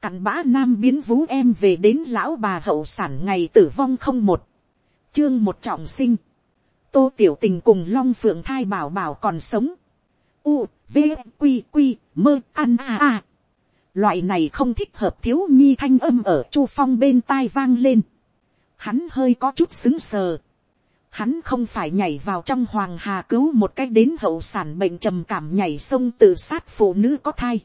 Cặn bã nam biến vú em về đến lão bà hậu sản ngày tử vong không một. Chương một trọng sinh. Tô Tiểu Tình cùng Long Phượng thai bảo bảo còn sống. U, V, Quy, Quy, mơ, ăn a. Loại này không thích hợp thiếu nhi thanh âm ở Chu Phong bên tai vang lên. Hắn hơi có chút sững sờ. Hắn không phải nhảy vào trong hoàng hà cứu một cách đến hậu sản bệnh trầm cảm nhảy sông tự sát phụ nữ có thai.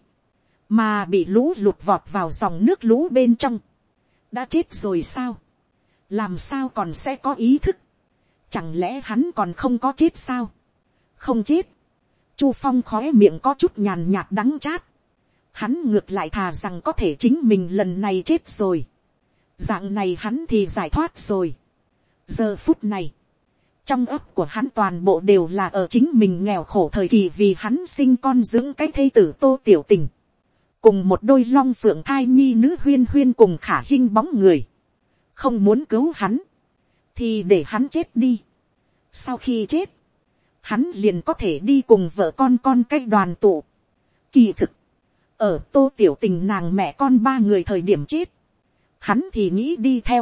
Mà bị lũ lụt vọt vào dòng nước lũ bên trong. Đã chết rồi sao? Làm sao còn sẽ có ý thức? Chẳng lẽ hắn còn không có chết sao? Không chết. Chu Phong khóe miệng có chút nhàn nhạt đắng chát. Hắn ngược lại thà rằng có thể chính mình lần này chết rồi. Dạng này hắn thì giải thoát rồi. Giờ phút này, trong ấp của hắn toàn bộ đều là ở chính mình nghèo khổ thời kỳ vì hắn sinh con dưỡng cái thê tử Tô Tiểu Tình. Cùng một đôi Long Phượng thai nhi nữ Huyên Huyên cùng Khả Hinh bóng người. Không muốn cứu hắn, thì để hắn chết đi. Sau khi chết, hắn liền có thể đi cùng vợ con cách đoàn tụ. Kỳ thực, ở Tô Tiểu Tình nàng mẹ con ba người thời điểm chết, hắn thì nghĩ đi theo.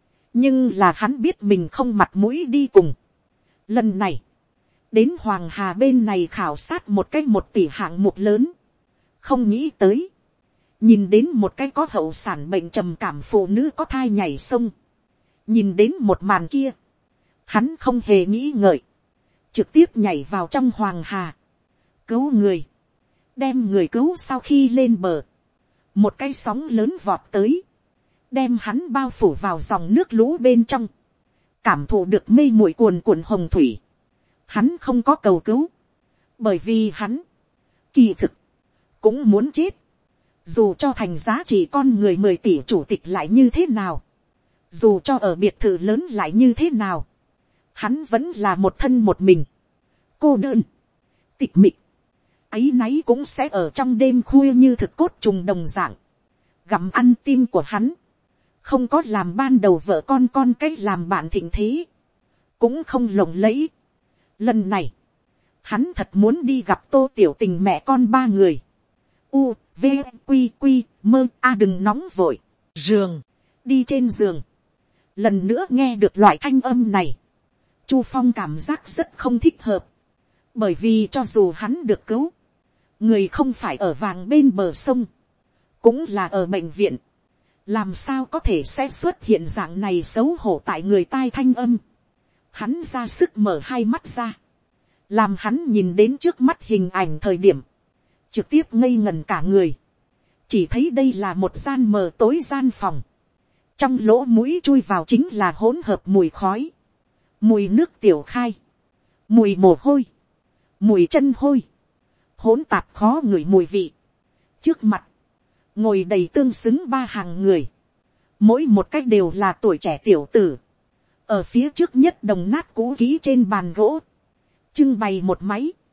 Nhưng là hắn biết mình không mặt mũi đi cùng. Lần này, đến Hoàng Hà bên này khảo sát một cách 1 tỷ hạng mục lớn. Không nghĩ tới, nhìn đến một cái có hậu sản bệnh trầm cảm phụ nữ có thai nhảy sông. Nhìn đến một màn kia, hắn không hề nghĩ ngợi, trực tiếp nhảy vào trong Hoàng Hà, cứu người, đem người cứu. Sau khi lên bờ, một cái sóng lớn vọt tới, đem hắn bao phủ vào dòng nước lũ bên trong, cảm thụ được mây muội cuồn cuộn hồng thủy. Hắn không có cầu cứu, bởi vì hắn kỳ thực cũng muốn chết. Dù cho thành giá trị con người 10 tỷ chủ tịch lại như thế nào, dù cho ở biệt thự lớn lại như thế nào, hắn vẫn là một thân một mình, cô đơn, tịch mịch. Áy náy cũng sẽ ở trong đêm khuya như thực cốt trùng đồng dạng, gặm ăn tim của hắn. Không có làm ban đầu vợ con cách làm bạn thịnh thế, cũng không lộng lẫy. Lần này, hắn thật muốn đi gặp Tô Tiểu Tình mẹ con ba người. U, V, Quy, Quy, mơ, a. Đừng nóng vội. Giường, đi trên giường. Lần nữa nghe được loại thanh âm này, Chu Phong cảm giác rất không thích hợp. Bởi vì cho dù hắn được cứu, người không phải ở vàng bên bờ sông, cũng là ở bệnh viện. Làm sao có thể sẽ xuất hiện dạng này xấu hổ tại người tai thanh âm. Hắn ra sức mở hai mắt ra, làm hắn nhìn đến trước mắt hình ảnh thời điểm, trực tiếp ngây ngần cả người. Chỉ thấy đây là một gian mờ tối gian phòng, trong lỗ mũi chui vào chính là hỗn hợp mùi khói, mùi nước tiểu khai, mùi mồ hôi, mùi chân hôi, hỗn tạp khó ngửi mùi vị. Trước mặt, ngồi đầy tương xứng 3 hàng người, mỗi một cách đều là tuổi trẻ tiểu tử. Ở phía trước nhất đồng nát cũ kỹ trên bàn gỗ, trưng bày một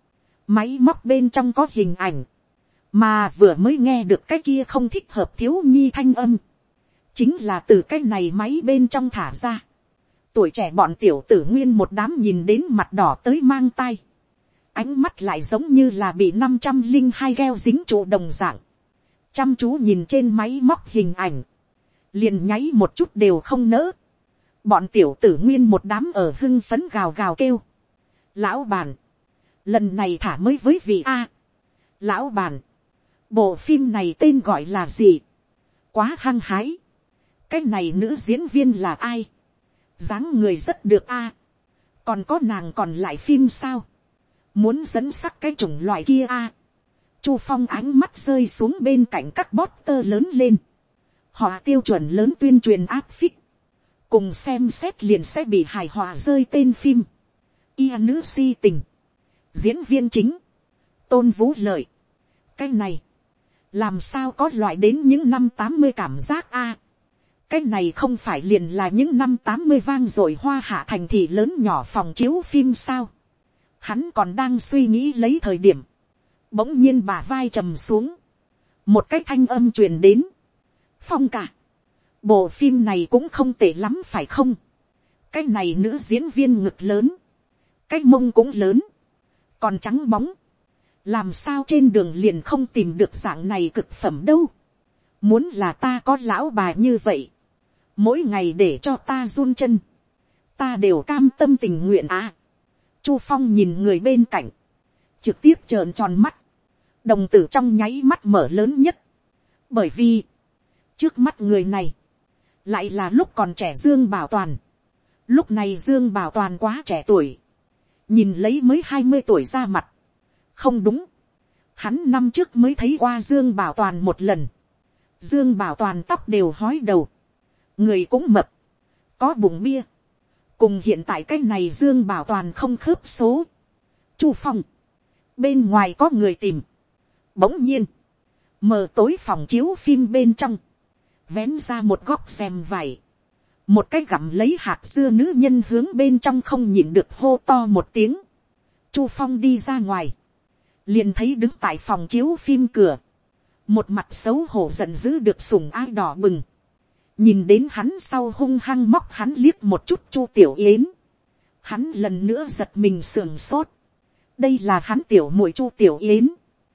máy móc bên trong có hình ảnh, mà vừa mới nghe được cái kia không thích hợp thiếu nhi thanh âm, chính là từ cái này máy bên trong thả ra. Tuổi trẻ bọn tiểu tử nguyên một đám nhìn đến mặt đỏ tới mang tai, ánh mắt lại giống như là bị 502 gheo dính trụ đồng dạng, chăm chú nhìn trên máy móc hình ảnh, liền nháy một chút đều không nỡ. Bọn tiểu tử nguyên một đám ở hưng phấn gào gào kêu. Lão bàn, lần này thả mới với vị A. Lão bàn, bộ phim này tên gọi là gì? Quá hăng hái. Cái này nữ diễn viên là ai? Dáng người rất được A. Còn có nàng còn lại phim sao? Muốn dẫn sắc cái chủng loại kia A. Chu Phong ánh mắt rơi xuống bên cạnh các poster lớn lên. Họ tiêu chuẩn lớn tuyên truyền áp phích. Cùng xem xét liền sẽ bị hài hòa rơi tên phim. Ia nữ si tình. Diễn viên chính, Tôn Vũ Lợi. Cái này, làm sao có loại đến những năm 80 cảm giác A. Cái này không phải liền là những năm 80 vang dội hoa hạ thành thị lớn nhỏ phòng chiếu phim sao? Hắn còn đang suy nghĩ lấy thời điểm, bỗng nhiên bả vai trầm xuống, một cái thanh âm truyền đến. Phong cả, bộ phim này cũng không tệ lắm phải không? Cái này nữ diễn viên ngực lớn, cái mông cũng lớn, còn trắng bóng, làm sao trên đường liền không tìm được dạng này cực phẩm đâu? Muốn là ta có lão bà như vậy, mỗi ngày để cho ta run chân, ta đều cam tâm tình nguyện à. Chu Phong nhìn người bên cạnh, trực tiếp trợn tròn mắt, đồng tử trong nháy mắt mở lớn nhất. Bởi vì, trước mắt người này, lại là lúc còn trẻ Dương Bảo Toàn. Lúc này Dương Bảo Toàn quá trẻ tuổi, nhìn lấy mới 20 tuổi ra mặt. Không đúng, hắn năm trước mới thấy qua Dương Bảo Toàn một lần. Dương Bảo Toàn tóc đều hói đầu, người cũng mập, có bụng bia, cùng hiện tại cái này Dương Bảo Toàn không khớp số. Chu Phong, bên ngoài có người tìm. Bỗng nhiên, mờ tối phòng chiếu phim bên trong, vén ra một góc rèm vải, một cái gặm lấy hạt dưa nữ nhân hướng bên trong không nhịn được hô to một tiếng. Chu Phong đi ra ngoài, liền thấy đứng tại phòng chiếu phim cửa, một mặt xấu hổ giận dữ được sủng ái đỏ bừng, nhìn đến hắn sau hung hăng móc hắn liếc một chút Chu Tiểu Yến. Hắn lần nữa giật mình sườn sốt, đây là hắn tiểu muội Chu Tiểu Yến,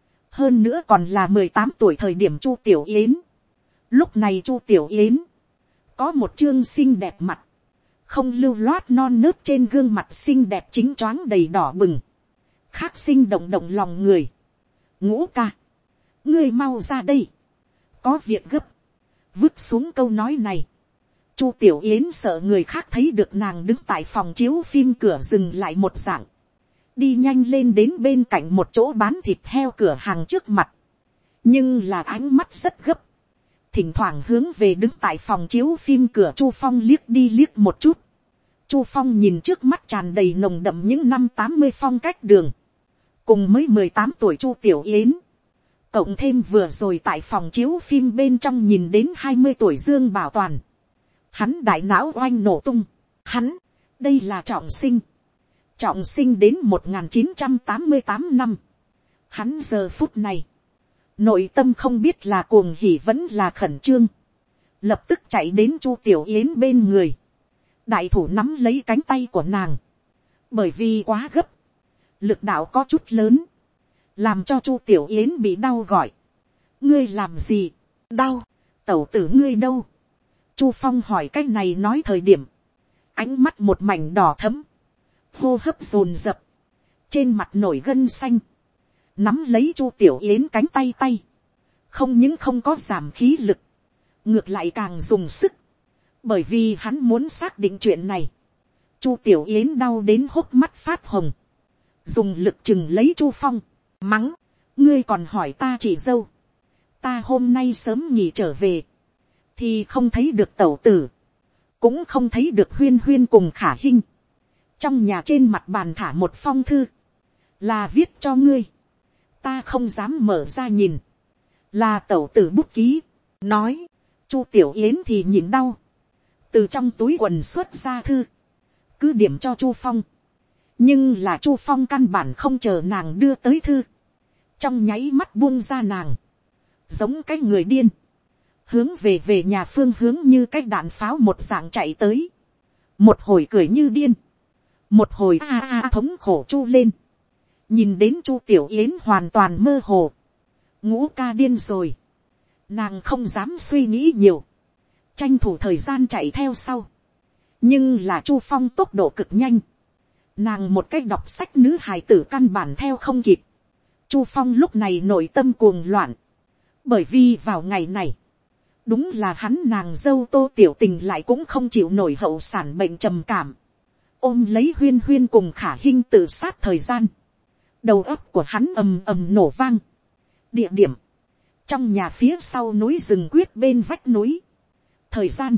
hơn nữa còn là 18 tuổi thời điểm Chu Tiểu Yến. Lúc này Chu Tiểu Yến có một chương xinh đẹp mặt, không lưu loát non nớt trên gương mặt xinh đẹp chính choáng đầy đỏ bừng, khác sinh động động lòng người. Ngũ ca, ngươi mau ra đây, có việc gấp. Vứt xuống câu nói này, Chu Tiểu Yến sợ người khác thấy được nàng đứng tại phòng chiếu phim cửa dừng lại một dạng, đi nhanh lên đến bên cạnh một chỗ bán thịt heo cửa hàng trước mặt, nhưng là ánh mắt rất gấp, thỉnh thoảng hướng về đứng tại phòng chiếu phim cửa Chu Phong liếc đi liếc một chút. Chu Phong nhìn trước mắt tràn đầy nồng đậm những năm 80 phong cách đường, cùng mới 18 tuổi Chu Tiểu Yến, cộng thêm vừa rồi tại phòng chiếu phim bên trong nhìn đến 20 tuổi Dương Bảo Toàn, hắn đại não oanh nổ tung. Hắn, đây là trọng sinh, trọng sinh đến 1988 năm. Hắn giờ phút này, nội tâm không biết là cuồng hỉ vẫn là khẩn trương, lập tức chạy đến Chu Tiểu Yến bên người, đại thủ nắm lấy cánh tay của nàng, bởi vì quá gấp, lực đạo có chút lớn, làm cho Chu Tiểu Yến bị đau gọi. Ngươi làm gì? Đau? Tẩu tử ngươi đâu? Chu Phong hỏi cái này nói thời điểm, ánh mắt một mảnh đỏ thẫm, hô hấp dồn dập, trên mặt nổi gân xanh, nắm lấy Chu Tiểu Yến cánh tay tay, không những không có giảm khí lực, ngược lại càng dùng sức, bởi vì hắn muốn xác định chuyện này. Chu Tiểu Yến đau đến hốc mắt phát hồng, dùng lực chừng lấy Chu Phong, mắng, ngươi còn hỏi ta chị dâu, ta hôm nay sớm nghỉ trở về, thì không thấy được tẩu tử, cũng không thấy được Huyên Huyên cùng Khả Hinh, trong nhà trên mặt bàn thả một phong thư, là viết cho ngươi, ta không dám mở ra nhìn, là tẩu tử bút ký, nói. Chu Tiểu Yến thì nhìn đau, từ trong túi quần xuất ra thư, cứ điểm cho Chu Phong, nhưng là Chu Phong căn bản không chờ nàng đưa tới thư, trong nháy mắt buông ra nàng, giống cái người điên, hướng về nhà phương hướng như cái đạn pháo một dạng chạy tới, một hồi cười như điên, một hồi thống khổ chu lên, nhìn đến Chu Tiểu Yến hoàn toàn mơ hồ, Ngũ ca điên rồi, nàng không dám suy nghĩ nhiều, tranh thủ thời gian chạy theo sau, nhưng là Chu Phong tốc độ cực nhanh, nàng một cách đọc sách nữ hài tử căn bản theo không kịp. Chu Phong lúc này nội tâm cuồng loạn, bởi vì vào ngày này, đúng là hắn nàng dâu Tô Tiểu Tình lại cũng không chịu nổi hậu sản bệnh trầm cảm, ôm lấy Huyên Huyên cùng Khả Hinh tự sát thời gian, đầu óc của hắn ầm ầm nổ vang. Địa điểm, trong nhà phía sau núi rừng quyết bên vách núi. Thời gian,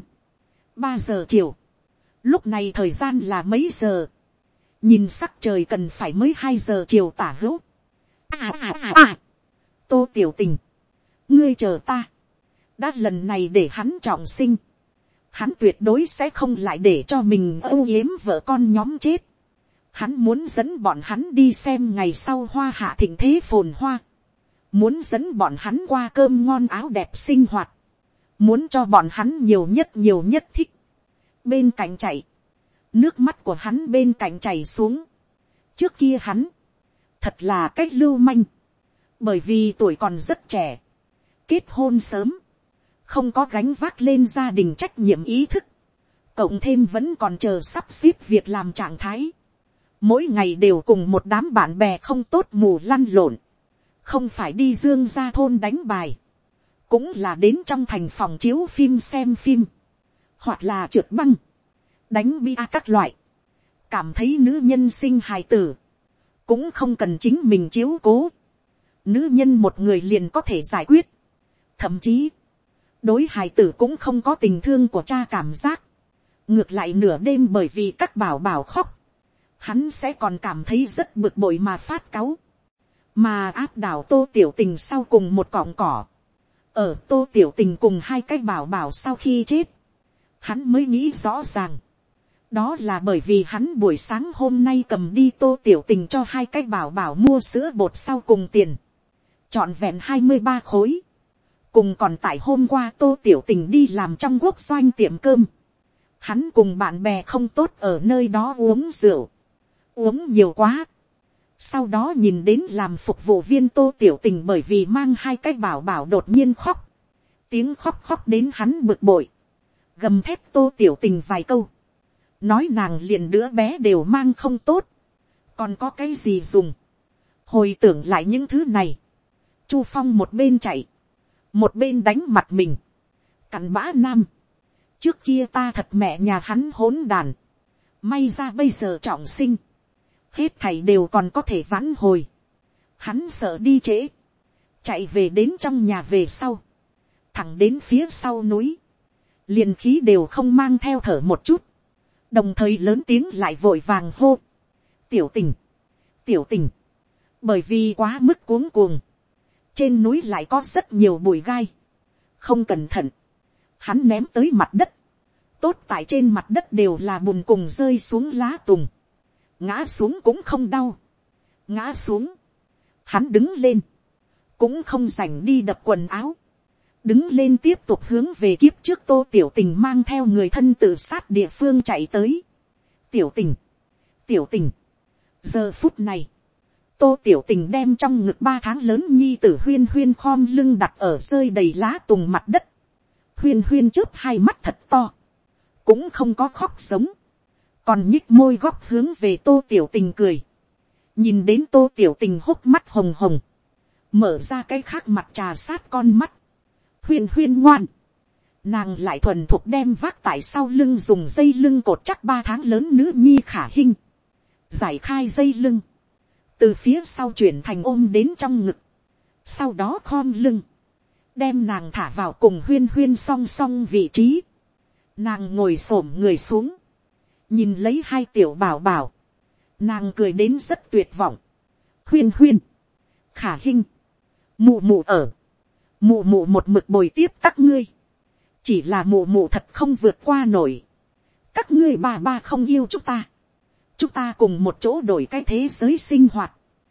3 giờ chiều. Lúc này thời gian là mấy giờ? Nhìn sắc trời cần phải mới 2 giờ chiều tả hữu. Tô Tiểu Tình, ngươi chờ ta. Đã lần này để hắn trọng sinh, hắn tuyệt đối sẽ không lại để cho mình âu yếm vợ con nhóm chết. Hắn muốn dẫn bọn hắn đi xem ngày sau hoa hạ thịnh thế phồn hoa, muốn dẫn bọn hắn qua cơm ngon áo đẹp sinh hoạt, muốn cho bọn hắn nhiều nhất thích. Bên cạnh chảy, nước mắt của hắn bên cạnh chảy xuống. Trước kia hắn thật là cách lưu manh, bởi vì tuổi còn rất trẻ, kết hôn sớm, không có gánh vác lên gia đình trách nhiệm ý thức, cộng thêm vẫn còn chờ sắp xếp việc làm trạng thái, mỗi ngày đều cùng một đám bạn bè không tốt mù lăn lộn, không phải đi dương ra thôn đánh bài, cũng là đến trong thành phòng chiếu phim xem phim, hoặc là trượt băng, đánh bia các loại, cảm thấy nữ nhân sinh hài tử, cũng không cần chính mình chiếu cố, nữ nhân một người liền có thể giải quyết, thậm chí, đối hài tử cũng không có tình thương của cha cảm giác, ngược lại nửa đêm bởi vì các bảo bảo khóc, hắn sẽ còn cảm thấy rất bực bội mà phát cáu, mà áp đảo Tô Tiểu Tình sau cùng một cọng cỏ, ở Tô Tiểu Tình cùng hai cái bảo bảo sau khi chết, hắn mới nghĩ rõ ràng, đó là bởi vì hắn buổi sáng hôm nay cầm đi Tô Tiểu Tình cho hai cái bảo bảo mua sữa bột sau cùng tiền, trọn vẹn 23 khối, cùng còn tại hôm qua Tô Tiểu Tình đi làm trong quốc doanh tiệm cơm, hắn cùng bạn bè không tốt ở nơi đó uống rượu, uống nhiều quá, sau đó nhìn đến làm phục vụ viên Tô Tiểu Tình bởi vì mang hai cái bảo bảo đột nhiên khóc, tiếng khóc khóc đến hắn bực bội, gầm thép Tô Tiểu Tình vài câu, nói nàng liền đứa bé đều mang không tốt, còn có cái gì dùng, hồi tưởng lại những thứ này, Chu Phong một bên chạy, một bên đánh mặt mình, cặn bã nam, trước kia ta thật mẹ nhà hắn hỗn đàn, may ra bây giờ trọng sinh, hết thảy đều còn có thể vãn hồi, hắn sợ đi trễ, chạy về đến trong nhà về sau, thẳng đến phía sau núi, liền khí đều không mang theo thở một chút, đồng thời lớn tiếng lại vội vàng hô, Tiểu Tình, Tiểu Tình, bởi vì quá mức cuống cuồng, trên núi lại có rất nhiều bụi gai, không cẩn thận, hắn ném tới mặt đất, tốt tại trên mặt đất đều là bùn cùng rơi xuống lá tùng, ngã xuống cũng không đau, ngã xuống, hắn đứng lên, cũng không rảnh đi đập quần áo, đứng lên tiếp tục hướng về kiếp trước Tô Tiểu Tình mang theo người thân tự sát địa phương chạy tới. Tiểu Tình, Tiểu Tình, giờ phút này, Tô Tiểu Tình đem trong ngực 3 tháng lớn nhi tử Huyên Huyên khom lưng đặt ở rơi đầy lá tùng mặt đất, Huyên Huyên chớp hai mắt thật to, cũng không có khóc sống, còn nhích môi góc hướng về Tô Tiểu Tình cười, nhìn đến Tô Tiểu Tình hốc mắt hồng hồng, mở ra cái khác mặt trà sát con mắt, Huyên Huyên ngoan, nàng lại thuần thục đem vác tại sau lưng dùng dây lưng cột chắc 3 tháng lớn nữ nhi Khả Hinh, giải khai dây lưng, từ phía sau chuyển thành ôm đến trong ngực, sau đó khom lưng, đem nàng thả vào cùng Huyên Huyên song song vị trí, nàng ngồi xổm người xuống, nhìn lấy hai tiểu bảo bảo, nàng cười đến rất tuyệt vọng, Huyên Huyên, Khả Hinh, mụ mụ ở, mụ mụ một mực bồi tiếp các ngươi, chỉ là mụ mụ thật không vượt qua nổi, các ngươi bà ba không yêu chúng ta cùng một chỗ đổi cái thế giới sinh hoạt.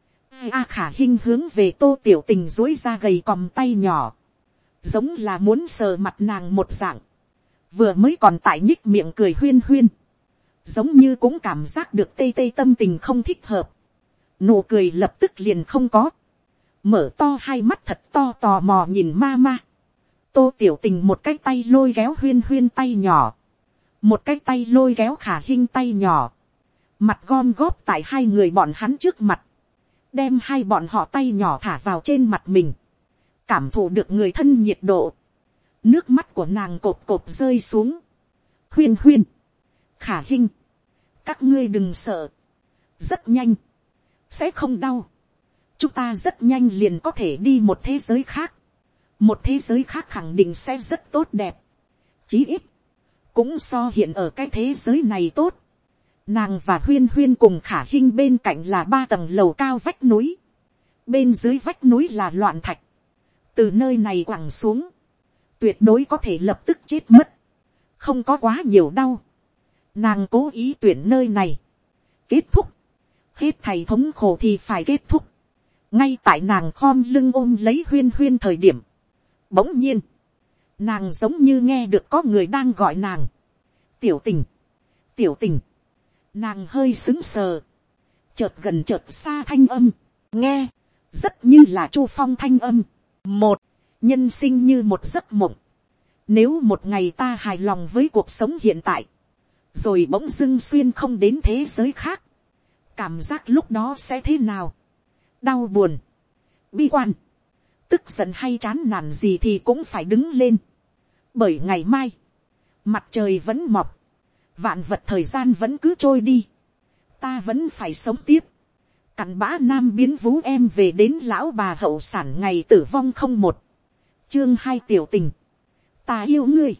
Khả Hinh hướng về Tô Tiểu Tình dối ra gầy còm tay nhỏ, giống là muốn sờ mặt nàng một dạng, vừa mới còn tại nhích miệng cười Huyên Huyên, giống như cũng cảm giác được tê tê tâm tình không thích hợp, nụ cười lập tức liền không có, mở to hai mắt thật to tò mò nhìn ma ma. Tô Tiểu Tình một cái tay lôi kéo Huyên Huyên tay nhỏ, một cái tay lôi kéo Khả Hinh tay nhỏ, mặt gom góp tại hai người bọn hắn trước mặt, đem hai bọn họ tay nhỏ thả vào trên mặt mình, cảm thụ được người thân nhiệt độ, nước mắt của nàng cộp cộp rơi xuống. Huyên Huyên, Khả Hinh, các ngươi đừng sợ, rất nhanh, sẽ không đau, chúng ta rất nhanh liền có thể đi một thế giới khác, một thế giới khác khẳng định sẽ rất tốt đẹp, chí ít, cũng so hiện ở cái thế giới này tốt. Nàng và Huyên Huyên cùng Khả Hinh bên cạnh là 3 tầng lầu cao vách núi, bên dưới vách núi là loạn thạch, từ nơi này quẳng xuống, tuyệt đối có thể lập tức chết mất, không có quá nhiều đau. Nàng cố ý tuyển nơi này, kết thúc, hết thầy thống khổ thì phải kết thúc. Ngay tại nàng khom lưng ôm lấy Huyên Huyên thời điểm, bỗng nhiên, nàng giống như nghe được có người đang gọi nàng. Tiểu Tình, Tiểu Tình, nàng hơi xứng sờ, chợt gần chợt xa thanh âm, nghe, rất như là Chu Phong thanh âm. Một, nhân sinh như một giấc mộng, Nếu một ngày ta hài lòng với cuộc sống hiện tại, rồi bỗng dưng xuyên không đến thế giới khác, cảm giác lúc đó sẽ thế nào? Đau buồn, bi quan, tức giận hay chán nản gì thì cũng phải đứng lên. Bởi ngày mai, mặt trời vẫn mọc, vạn vật thời gian vẫn cứ trôi đi, ta vẫn phải sống tiếp. Cặn bã nam biến vú em về đến lão bà hậu sản ngày tử vong không một. Chương 2 tiểu tình. Ta yêu ngươi.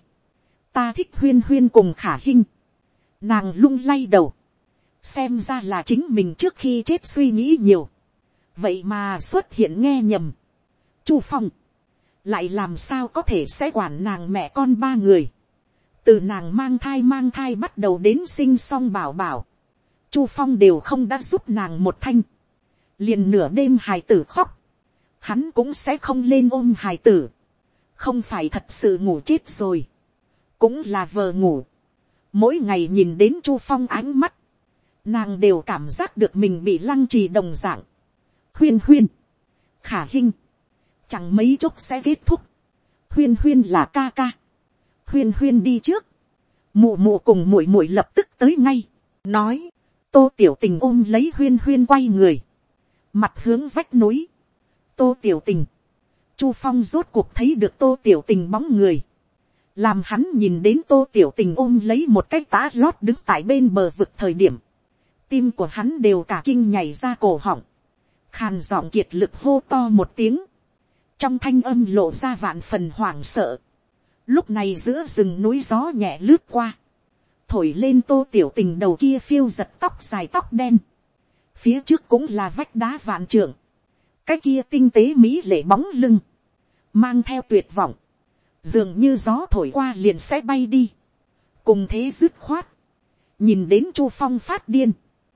Ta thích Huyên Huyên cùng Khả Hinh. Nàng lung lay đầu. Xem ra là chính mình trước khi chết suy nghĩ nhiều. Vậy mà xuất hiện nghe nhầm. Chu Phong. Lại làm sao có thể sẽ quản nàng mẹ con ba người. Từ nàng mang thai bắt đầu đến sinh xong bảo bảo. Chu Phong đều không đã giúp nàng một thanh. Liền nửa đêm hài tử khóc, hắn cũng sẽ không lên ôm hài tử. Không phải thật sự ngủ chết rồi, cũng là vờ ngủ. Mỗi ngày nhìn đến Chu Phong ánh mắt, nàng đều cảm giác được mình bị lăng trì đồng dạng. Huyên Huyên, Khả Hinh, chẳng mấy chốc sẽ kết thúc. Huyên Huyên là ca ca. Huyên Huyên đi trước. Mụ mụ cùng muội muội lập tức tới ngay. Nói, Tô Tiểu Tình ôm lấy Huyên Huyên quay người. Mặt hướng vách núi. Tô Tiểu Tình. Chu Phong rốt cuộc thấy được Tô Tiểu Tình bóng người. Làm hắn nhìn đến Tô Tiểu Tình ôm lấy một cái tá lót đứng tại bên bờ vực thời điểm. Tim của hắn đều cả kinh nhảy ra cổ họng. Khàn giọng kiệt lực hô to một tiếng. Trong thanh âm lộ ra vạn phần hoảng sợ. Lúc này giữa rừng núi gió nhẹ lướt qua. Thổi lên Tô Tiểu Tình đầu kia phiêu giật tóc dài tóc đen. Phía trước cũng là vách đá vạn trượng. Cái kia tinh tế mỹ lệ bóng lưng. Mang theo tuyệt vọng. Dường như gió thổi qua liền sẽ bay đi. Cùng thế dứt khoát. Nhìn đến Chu Phong phát điên.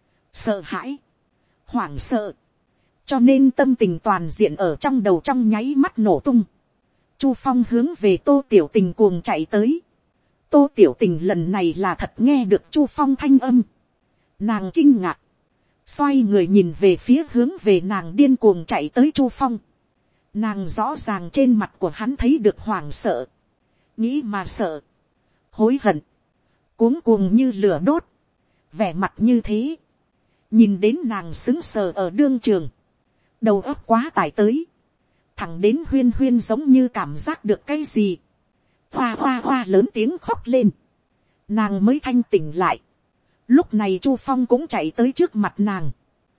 Sợ hãi. Hoảng sợ. Cho nên tâm tình toàn diện ở trong đầu trong nháy mắt nổ tung. Chu Phong hướng về Tô Tiểu Tình cuồng chạy tới. Tô Tiểu Tình lần này là thật nghe được Chu Phong thanh âm. Nàng kinh ngạc. Xoay người nhìn về phía hướng về nàng điên cuồng chạy tới Chu Phong. Nàng rõ ràng trên mặt của hắn thấy được hoảng sợ. Nghĩ mà sợ. Hối hận. Cuống cuồng như lửa đốt. Vẻ mặt như thế. Nhìn đến nàng sững sờ ở đương trường. Đầu óc quá tải tới. Thẳng đến Huyên Huyên giống như cảm giác được cái gì. Hoa hoa hoa lớn tiếng khóc lên. Nàng mới thanh tỉnh lại. Lúc này Chu Phong cũng chạy tới trước mặt nàng.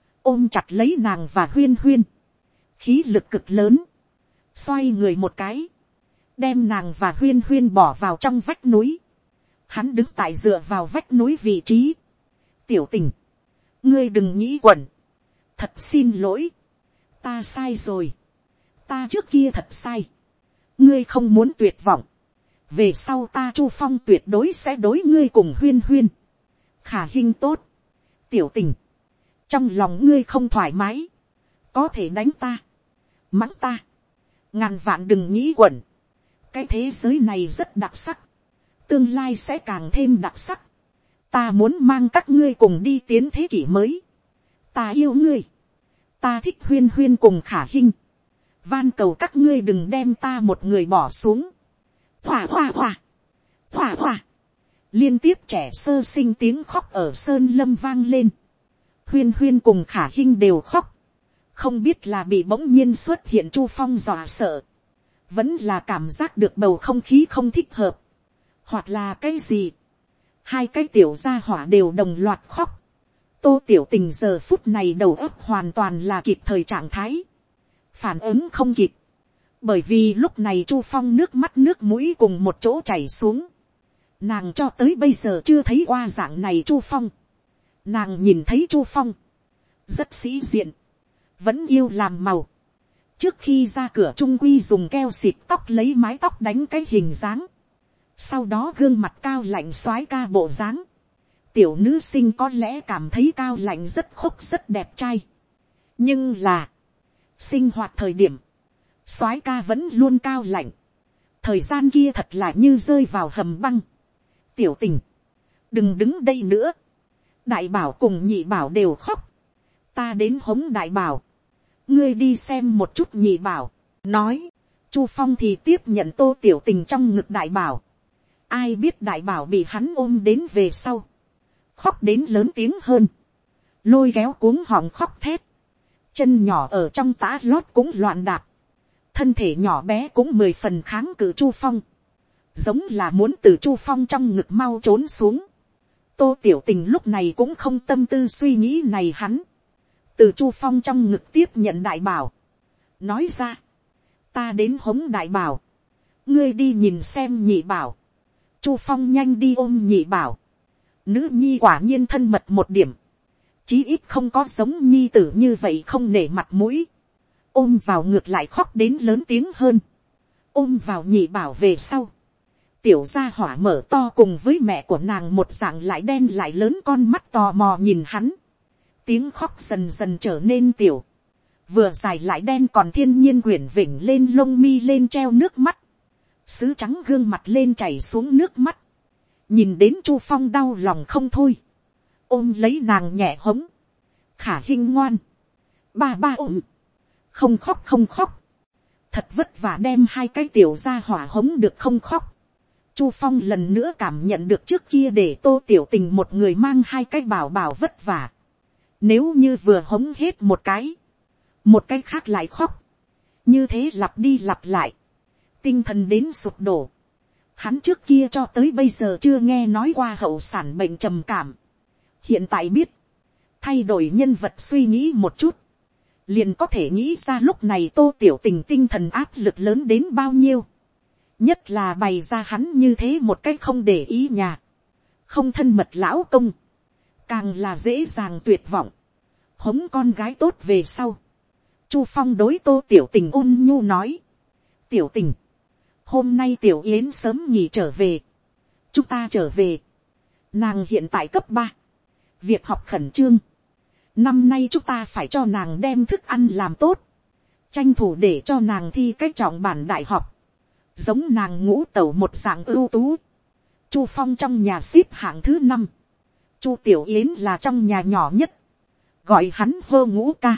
Ôm chặt lấy nàng và Huyên Huyên. Khí lực cực lớn. Xoay người một cái. Đem nàng và Huyên Huyên bỏ vào trong vách núi. Hắn đứng tại dựa vào vách núi vị trí. Tiểu Tình. Ngươi đừng nghĩ quẩn. Thật xin lỗi. Ta sai rồi. Ta trước kia thật sai. Ngươi không muốn tuyệt vọng. Về sau ta Chu Phong tuyệt đối sẽ đối ngươi cùng Huyên Huyên. Khả Hinh tốt. Tiểu Tình. Trong lòng ngươi không thoải mái. Có thể đánh ta. Mắng ta. Ngàn vạn đừng nghĩ quẩn. Cái thế giới này rất đặc sắc. Tương lai sẽ càng thêm đặc sắc. Ta muốn mang các ngươi cùng đi tiến thế kỷ mới. Ta yêu ngươi. Ta thích Huyên Huyên cùng Khả Hinh. Van cầu các ngươi đừng đem ta một người bỏ xuống. Hỏa hỏa hỏa. Hỏa hỏa. Liên tiếp trẻ sơ sinh tiếng khóc ở sơn lâm vang lên. Huyên Huyên cùng Khả Hinh đều khóc. Không biết là bị bỗng nhiên xuất hiện Chu Phong dọa sợ. Vẫn là cảm giác được bầu không khí không thích hợp. Hoặc là cái gì. Hai cái tiểu gia hỏa đều đồng loạt khóc. Tô Tiểu Tình giờ phút này đầu óc hoàn toàn là kịp thời trạng thái. Phản ứng không kịp. Bởi vì lúc này Chu Phong nước mắt nước mũi cùng một chỗ chảy xuống. Nàng cho tới bây giờ chưa thấy qua dạng này Chu Phong. Nàng nhìn thấy Chu Phong. Rất sĩ diện. Vẫn yêu làm màu. Trước khi ra cửa trung quy dùng keo xịt tóc lấy mái tóc đánh cái hình dáng. Sau đó gương mặt cao lạnh soái ca bộ dáng. Tiểu nữ sinh có lẽ cảm thấy cao lạnh rất khúc rất đẹp trai. Nhưng là. Sinh hoạt thời điểm. Soái ca vẫn luôn cao lạnh. Thời gian kia thật là như rơi vào hầm băng. Tiểu Tình. Đừng đứng đây nữa. Đại bảo cùng nhị bảo đều khóc. Ta đến hống đại bảo. Ngươi đi xem một chút nhị bảo. Nói. Chu Phong thì tiếp nhận Tô Tiểu Tình trong ngực đại bảo. Ai biết đại bảo bị hắn ôm đến về sau, khóc đến lớn tiếng hơn, lôi kéo cuống họng khóc thét, chân nhỏ ở trong tã lót cũng loạn đạp, thân thể nhỏ bé cũng 10 phần kháng cự Chu Phong, giống là muốn từ Chu Phong trong ngực mau trốn xuống. Tô Tiểu Tình lúc này cũng không tâm tư suy nghĩ này, hắn từ Chu Phong trong ngực tiếp nhận đại bảo, nói ra, ta đến hống đại bảo, ngươi đi nhìn xem nhị bảo. Chu Phong nhanh đi ôm nhị bảo, nữ nhi quả nhiên thân mật một điểm, chí ít không có giống nhi tử như vậy không nể mặt mũi, ôm vào ngược lại khóc đến lớn tiếng hơn. Ôm vào nhị bảo về sau, tiểu gia hỏa mở to cùng với mẹ của nàng một dạng lại đen lại lớn con mắt tò mò nhìn hắn, tiếng khóc dần dần trở nên tiểu, vừa dài lại đen còn thiên nhiên quyển vỉnh lên lông mi lên treo nước mắt, sứ trắng gương mặt lên chảy xuống nước mắt, nhìn đến Chu Phong đau lòng không thôi, ôm lấy nàng nhẹ hống, khả hinh ngoan, ba ba ôm, không khóc không khóc, thật vất vả đem hai cái tiểu ra hỏa hống được không khóc. Chu Phong lần nữa cảm nhận được trước kia để Tô Tiểu Tình một người mang hai cái bảo bảo vất vả, nếu như vừa hống hết một cái khác lại khóc, như thế lặp đi lặp lại, tinh thần đến sụp đổ. Hắn trước kia cho tới bây giờ chưa nghe nói qua hậu sản bệnh trầm cảm, hiện tại biết, thay đổi nhân vật suy nghĩ một chút, liền có thể nghĩ ra lúc này Tô Tiểu Tình tinh thần áp lực lớn đến bao nhiêu, nhất là bày ra hắn như thế một cách không để ý nhà, không thân mật lão công, càng là dễ dàng tuyệt vọng. Hống con gái tốt về sau, Chu Phong đối Tô Tiểu Tình ôn nhu nói, Tiểu Tình, hôm nay Tiểu Yến sớm nghỉ trở về, chúng ta trở về. Nàng hiện tại cấp 3, việc học khẩn trương, năm nay chúng ta phải cho nàng đem thức ăn làm tốt, tranh thủ để cho nàng thi cách trọng bản đại học, giống nàng ngũ tẩu một dạng ưu tú. Chu Phong trong nhà xếp hạng thứ 5, Chu Tiểu Yến là trong nhà nhỏ nhất, gọi hắn hô ngũ ca,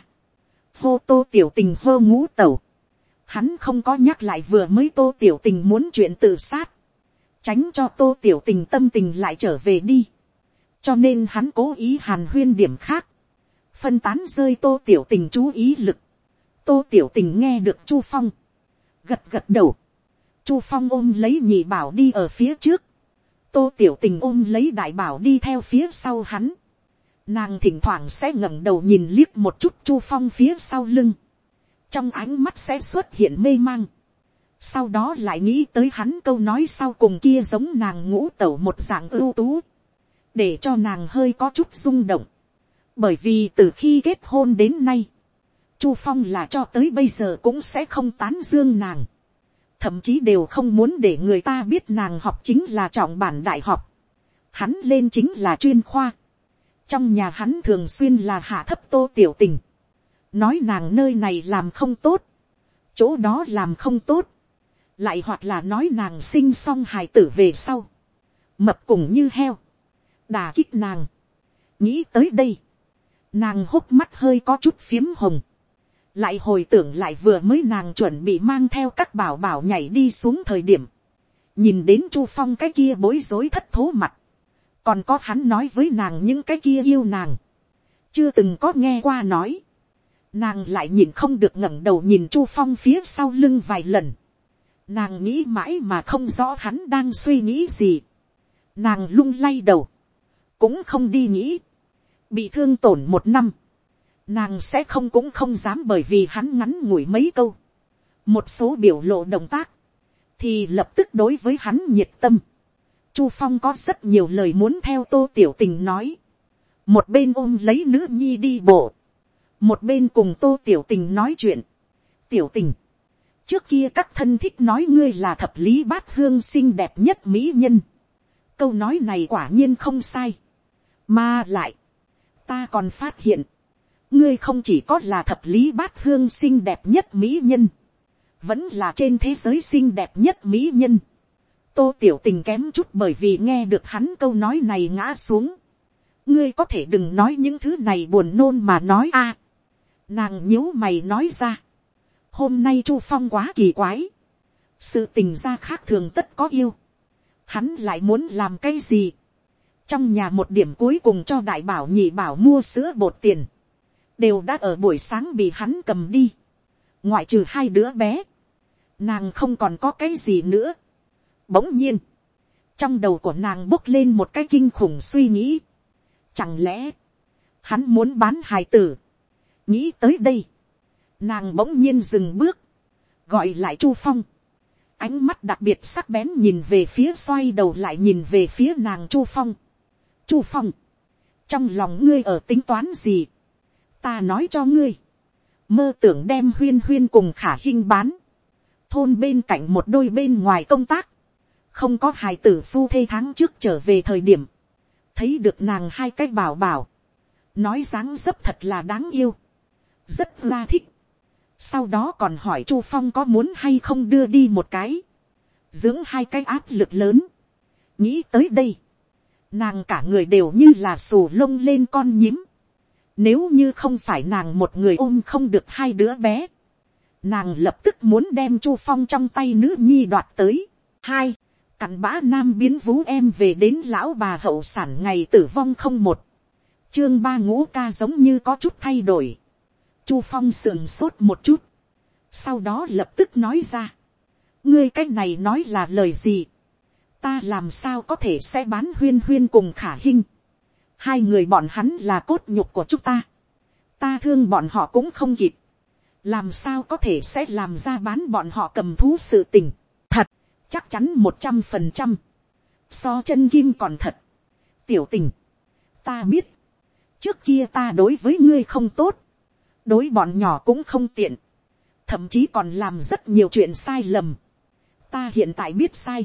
hô Tô Tiểu Tình hô ngũ tẩu. Hắn không có nhắc lại vừa mới Tô Tiểu Tình muốn chuyện tự sát, tránh cho Tô Tiểu Tình tâm tình lại trở về đi, cho nên hắn cố ý hàn huyên điểm khác, phân tán rơi Tô Tiểu Tình chú ý lực. Tô Tiểu Tình nghe được Chu Phong, gật gật đầu. Chu Phong ôm lấy nhị bảo đi ở phía trước, Tô Tiểu Tình ôm lấy đại bảo đi theo phía sau hắn. Nàng thỉnh thoảng sẽ ngẩng đầu nhìn liếc một chút Chu Phong phía sau lưng, trong ánh mắt sẽ xuất hiện mê mang, sau đó lại nghĩ tới hắn câu nói sau cùng kia giống nàng ngũ tẩu một dạng ưu tú, để cho nàng hơi có chút rung động, bởi vì từ khi kết hôn đến nay, Chu Phong là cho tới bây giờ cũng sẽ không tán dương nàng, thậm chí đều không muốn để người ta biết nàng học chính là trọng bản đại học, hắn lên chính là chuyên khoa. Trong nhà hắn thường xuyên là hạ thấp Tô Tiểu Tình, nói nàng nơi này làm không tốt, chỗ đó làm không tốt, lại hoặc là nói nàng sinh xong hài tử về sau, mập cùng như heo, đà kích nàng. Nghĩ tới đây, nàng hốc mắt hơi có chút phiếm hồng, lại hồi tưởng lại vừa mới nàng chuẩn bị mang theo các bảo bảo nhảy đi xuống thời điểm, nhìn đến Chu Phong cái kia bối rối thất thố mặt, còn có hắn nói với nàng những cái kia yêu nàng, chưa từng có nghe qua nói, nàng lại nhìn không được ngẩng đầu nhìn Chu Phong phía sau lưng vài lần, nàng nghĩ mãi mà không rõ hắn đang suy nghĩ gì, nàng lung lay đầu, cũng không đi nghĩ, bị thương tổn 1 năm, nàng sẽ không cũng không dám, bởi vì hắn ngắn ngủi mấy câu, một số biểu lộ động tác, thì lập tức đối với hắn nhiệt tâm. Chu Phong có rất nhiều lời muốn theo Tô Tiểu Tình nói, một bên ôm lấy nữ nhi đi bộ, một bên cùng Tô Tiểu Tình nói chuyện. Tiểu Tình, trước kia các thân thích nói ngươi là thập lý bát hương xinh đẹp nhất mỹ nhân, câu nói này quả nhiên không sai, mà lại, ta còn phát hiện, ngươi không chỉ có là thập lý bát hương xinh đẹp nhất mỹ nhân, vẫn là trên thế giới xinh đẹp nhất mỹ nhân. Tô Tiểu Tình kém chút bởi vì nghe được hắn câu nói này ngã xuống. Ngươi có thể đừng nói những thứ này buồn nôn mà nói a. Nàng nhíu mày nói ra. Hôm nay Chu Phong quá kỳ quái. sự tình gia khác thường tất có yêu, hắn lại muốn làm cái gì. Trong nhà một điểm cuối cùng cho đại bảo nhị bảo mua sữa bột tiền, đều đã ở buổi sáng bị hắn cầm đi, ngoại trừ 2 đứa bé, nàng không còn có cái gì nữa. Bỗng nhiên, trong đầu của nàng bốc lên một cái kinh khủng suy nghĩ, chẳng lẽ hắn muốn bán hài tử. Nghĩ tới đây, nàng bỗng nhiên dừng bước, gọi lại Chu Phong, ánh mắt đặc biệt sắc bén nhìn về phía, xoay đầu lại nhìn về phía nàng Chu Phong. Chu Phong, trong lòng ngươi ở tính toán gì? Ta nói cho ngươi, mơ tưởng đem Huyên Huyên cùng Khả Hinh bán, thôn bên cạnh một đôi bên ngoài công tác, không có hài tử phu thê tháng trước trở về thời điểm, thấy được nàng 2 cái bảo bảo, nói dáng dấp thật là đáng yêu, rất la thích. Sau đó còn hỏi Chu Phong có muốn hay không đưa đi một cái, dưỡng 2 cái áp lực lớn. Nghĩ tới đây, nàng cả người đều như là xù lông lên con nhím. Nếu như không phải nàng một người ôm không được 2 đứa bé, nàng lập tức muốn đem Chu Phong trong tay nữ nhi đoạt tới. 2. Cặn bã nam biến vú em về đến lão bà hậu sản ngày tử vong không một. Chương 3 ngũ ca giống như có chút thay đổi. Chu Phong sườn sốt một chút, sau đó lập tức nói ra, ngươi cái này nói là lời gì? Ta làm sao có thể sẽ bán Huyên Huyên cùng Khả Hinh? 2 người bọn hắn là cốt nhục của chúng ta, ta thương bọn họ cũng không kịp, làm sao có thể sẽ làm ra bán bọn họ cầm thú sự tình? Thật, chắc chắn 100%, so chân kim còn thật. Tiểu Tình, ta biết, trước kia ta đối với ngươi không tốt, đối bọn nhỏ cũng không tiện, thậm chí còn làm rất nhiều chuyện sai lầm. Ta hiện tại biết sai,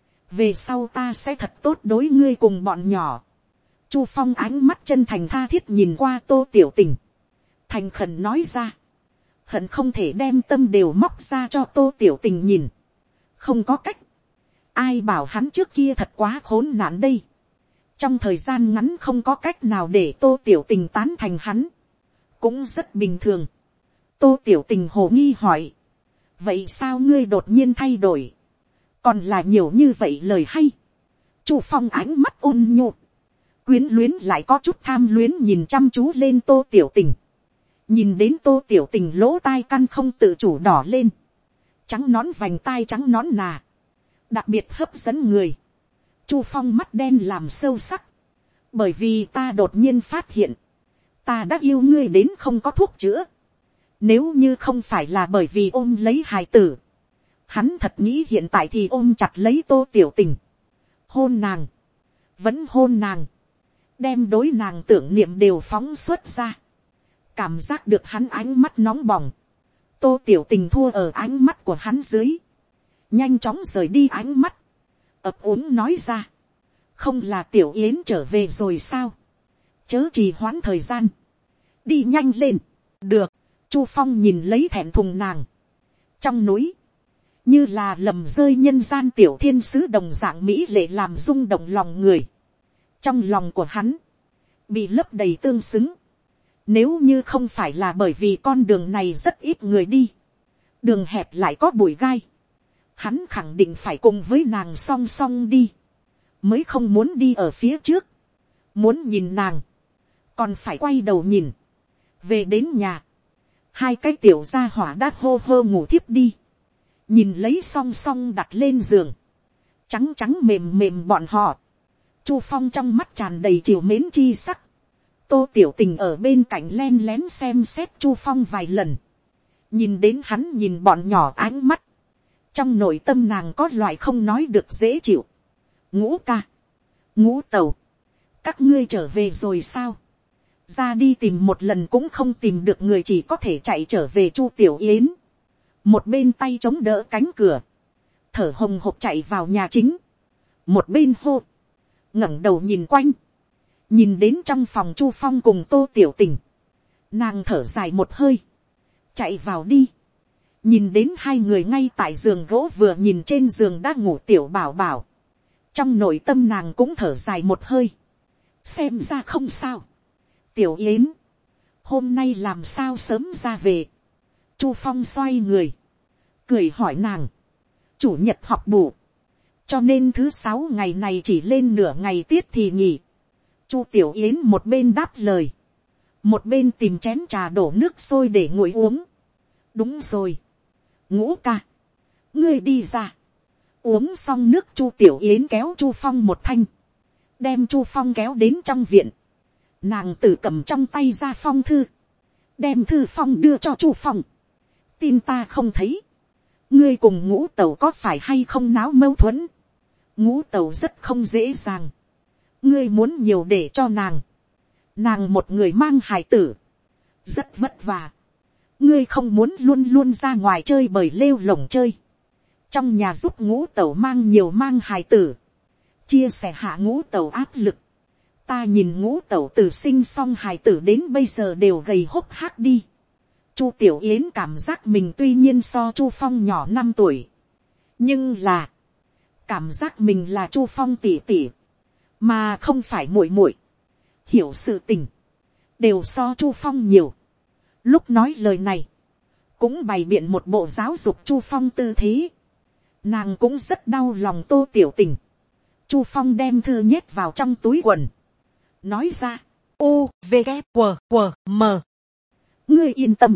về sau ta sẽ thật tốt đối ngươi cùng bọn nhỏ. Chu Phong ánh mắt chân thành tha thiết nhìn qua Tô Tiểu Tình, thành khẩn nói ra, hận không thể đem tâm đều móc ra cho Tô Tiểu Tình nhìn. Không có cách, ai bảo hắn trước kia thật quá khốn nạn đây. Trong thời gian ngắn không có cách nào để Tô Tiểu Tình tán thành hắn, cũng rất bình thường. Tô Tiểu Tình hồ nghi hỏi, vậy sao ngươi đột nhiên thay đổi, còn là nhiều như vậy lời hay? Chu Phong ánh mắt ôn nhu, quyến luyến lại có chút tham luyến nhìn chăm chú lên Tô Tiểu Tình. Nhìn đến Tô Tiểu Tình lỗ tai căn không tự chủ đỏ lên, trắng nón vành tai trắng nón nà, đặc biệt hấp dẫn người. Chu Phong mắt đen làm sâu sắc, bởi vì ta đột nhiên phát hiện, ta đã yêu ngươi đến không có thuốc chữa. Nếu như không phải là bởi vì ôm lấy hài tử, hắn thật nghĩ hiện tại thì ôm chặt lấy Tô Tiểu Tình, hôn nàng, vẫn hôn nàng, đem đối nàng tưởng niệm đều phóng xuất ra. Cảm giác được hắn ánh mắt nóng bỏng, Tô Tiểu Tình thua ở ánh mắt của hắn dưới, nhanh chóng rời đi ánh mắt, ấp úng nói ra, không là Tiểu Yến trở về rồi sao? Chớ trì hoãn thời gian, đi nhanh lên. Được. Chu Phong nhìn lấy thẹn thùng nàng, trong núi như là lầm rơi nhân gian tiểu thiên sứ đồng dạng mỹ lệ làm rung động lòng người. Trong lòng của hắn bị lấp đầy tương xứng. Nếu như không phải là bởi vì con đường này rất ít người đi, đường hẹp lại có bụi gai, hắn khẳng định phải cùng với nàng song song đi, mới không muốn đi ở phía trước. Muốn nhìn nàng, còn phải quay đầu nhìn. Về đến nhà, 2 cái tiểu gia hỏa đã hô hô ngủ thiếp đi. Nhìn lấy song song đặt lên giường, trắng trắng mềm mềm bọn họ, Chu Phong trong mắt tràn đầy chiều mến chi sắc. Tô Tiểu Tình ở bên cạnh len lén xem xét Chu Phong vài lần, nhìn đến hắn nhìn bọn nhỏ ánh mắt, trong nội tâm nàng có loại không nói được dễ chịu. Ngũ ca, Ngũ tẩu, các ngươi trở về rồi sao? Ra đi tìm một lần cũng không tìm được người, chỉ có thể chạy trở về. Chu Tiểu Yến một bên tay chống đỡ cánh cửa, thở hồng hộc chạy vào nhà chính, một bên hô, ngẩng đầu nhìn quanh, nhìn đến trong phòng Chu Phong cùng Tô Tiểu Tình, nàng thở dài một hơi, chạy vào đi, nhìn đến 2 người ngay tại giường gỗ vừa nhìn trên giường đã ngủ tiểu bảo bảo, trong nội tâm nàng cũng thở dài một hơi, xem ra không sao. Tiểu Yến, hôm nay làm sao sớm ra về? Chu Phong xoay người, cười hỏi nàng. chủ nhật học bù, cho nên thứ 6 ngày này chỉ lên nửa ngày tiết thì nghỉ. Chu Tiểu Yến một bên đáp lời, một bên tìm chén trà đổ nước sôi để nguội uống. Đúng rồi, Ngũ ca, ngươi đi ra. Uống xong nước, Chu Tiểu Yến kéo Chu Phong một thanh, đem Chu Phong kéo đến trong viện. Nàng tự cầm trong tay ra phong thư, đem thư phong đưa cho Chu Phong. Tin ta không thấy, ngươi cùng Ngũ tẩu có phải hay không náo mâu thuẫn? Ngũ tẩu rất không dễ dàng, ngươi muốn nhiều để cho nàng. Nàng một người mang hài tử, rất vất vả. Ngươi không muốn luôn luôn ra ngoài chơi bời lêu lổng chơi, trong nhà giúp Ngũ tẩu mang hài tử, chia sẻ hạ Ngũ tẩu áp lực. Ta nhìn Ngũ tẩu từ sinh xong hài tử đến bây giờ đều gầy hốc hác đi. Chu Tiểu Yến cảm giác mình tuy nhiên so Chu Phong nhỏ 5 tuổi, nhưng là cảm giác mình là Chu Phong tỷ tỷ, mà không phải muội muội. Hiểu sự tình đều so Chu Phong nhiều. Lúc nói lời này, cũng bày biện một bộ giáo dục Chu Phong tư thế. Nàng cũng rất đau lòng Tô Tiểu Tình. Chu Phong đem thư nhét vào trong túi quần, nói ra, u v g q q m ngươi yên tâm,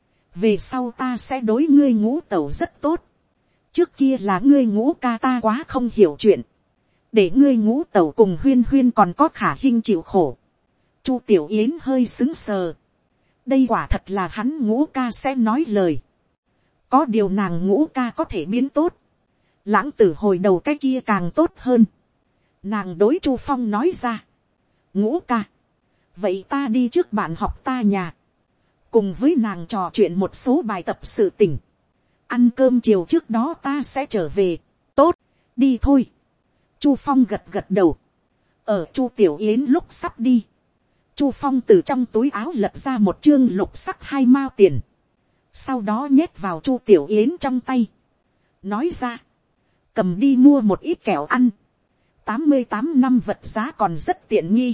về sau ta sẽ đối ngươi Ngũ tẩu rất tốt. Trước kia là ngươi Ngũ ca ta quá không hiểu chuyện, để ngươi Ngũ tẩu cùng Huyên Huyên còn có Khả Hinh chịu khổ. Chu Tiểu Yến hơi xứng sờ, đây quả thật là hắn Ngũ ca sẽ nói lời. Có điều nàng Ngũ ca có thể biến tốt, lãng tử hồi đầu cái kia càng tốt hơn. Nàng đối Chu Phong nói ra, Ngũ ca, vậy ta đi trước bạn học ta nhà, cùng với nàng trò chuyện một số bài tập sự tình. Ăn cơm chiều trước đó ta sẽ trở về. Tốt, đi thôi. Chu Phong gật gật đầu. Ở Chu Tiểu Yến lúc sắp đi, Chu Phong từ trong túi áo lật ra một chương lục sắc 2 mao tiền, sau đó nhét vào Chu Tiểu Yến trong tay, nói ra, cầm đi mua một ít kẹo ăn. 88 năm vật giá còn rất tiện nghi.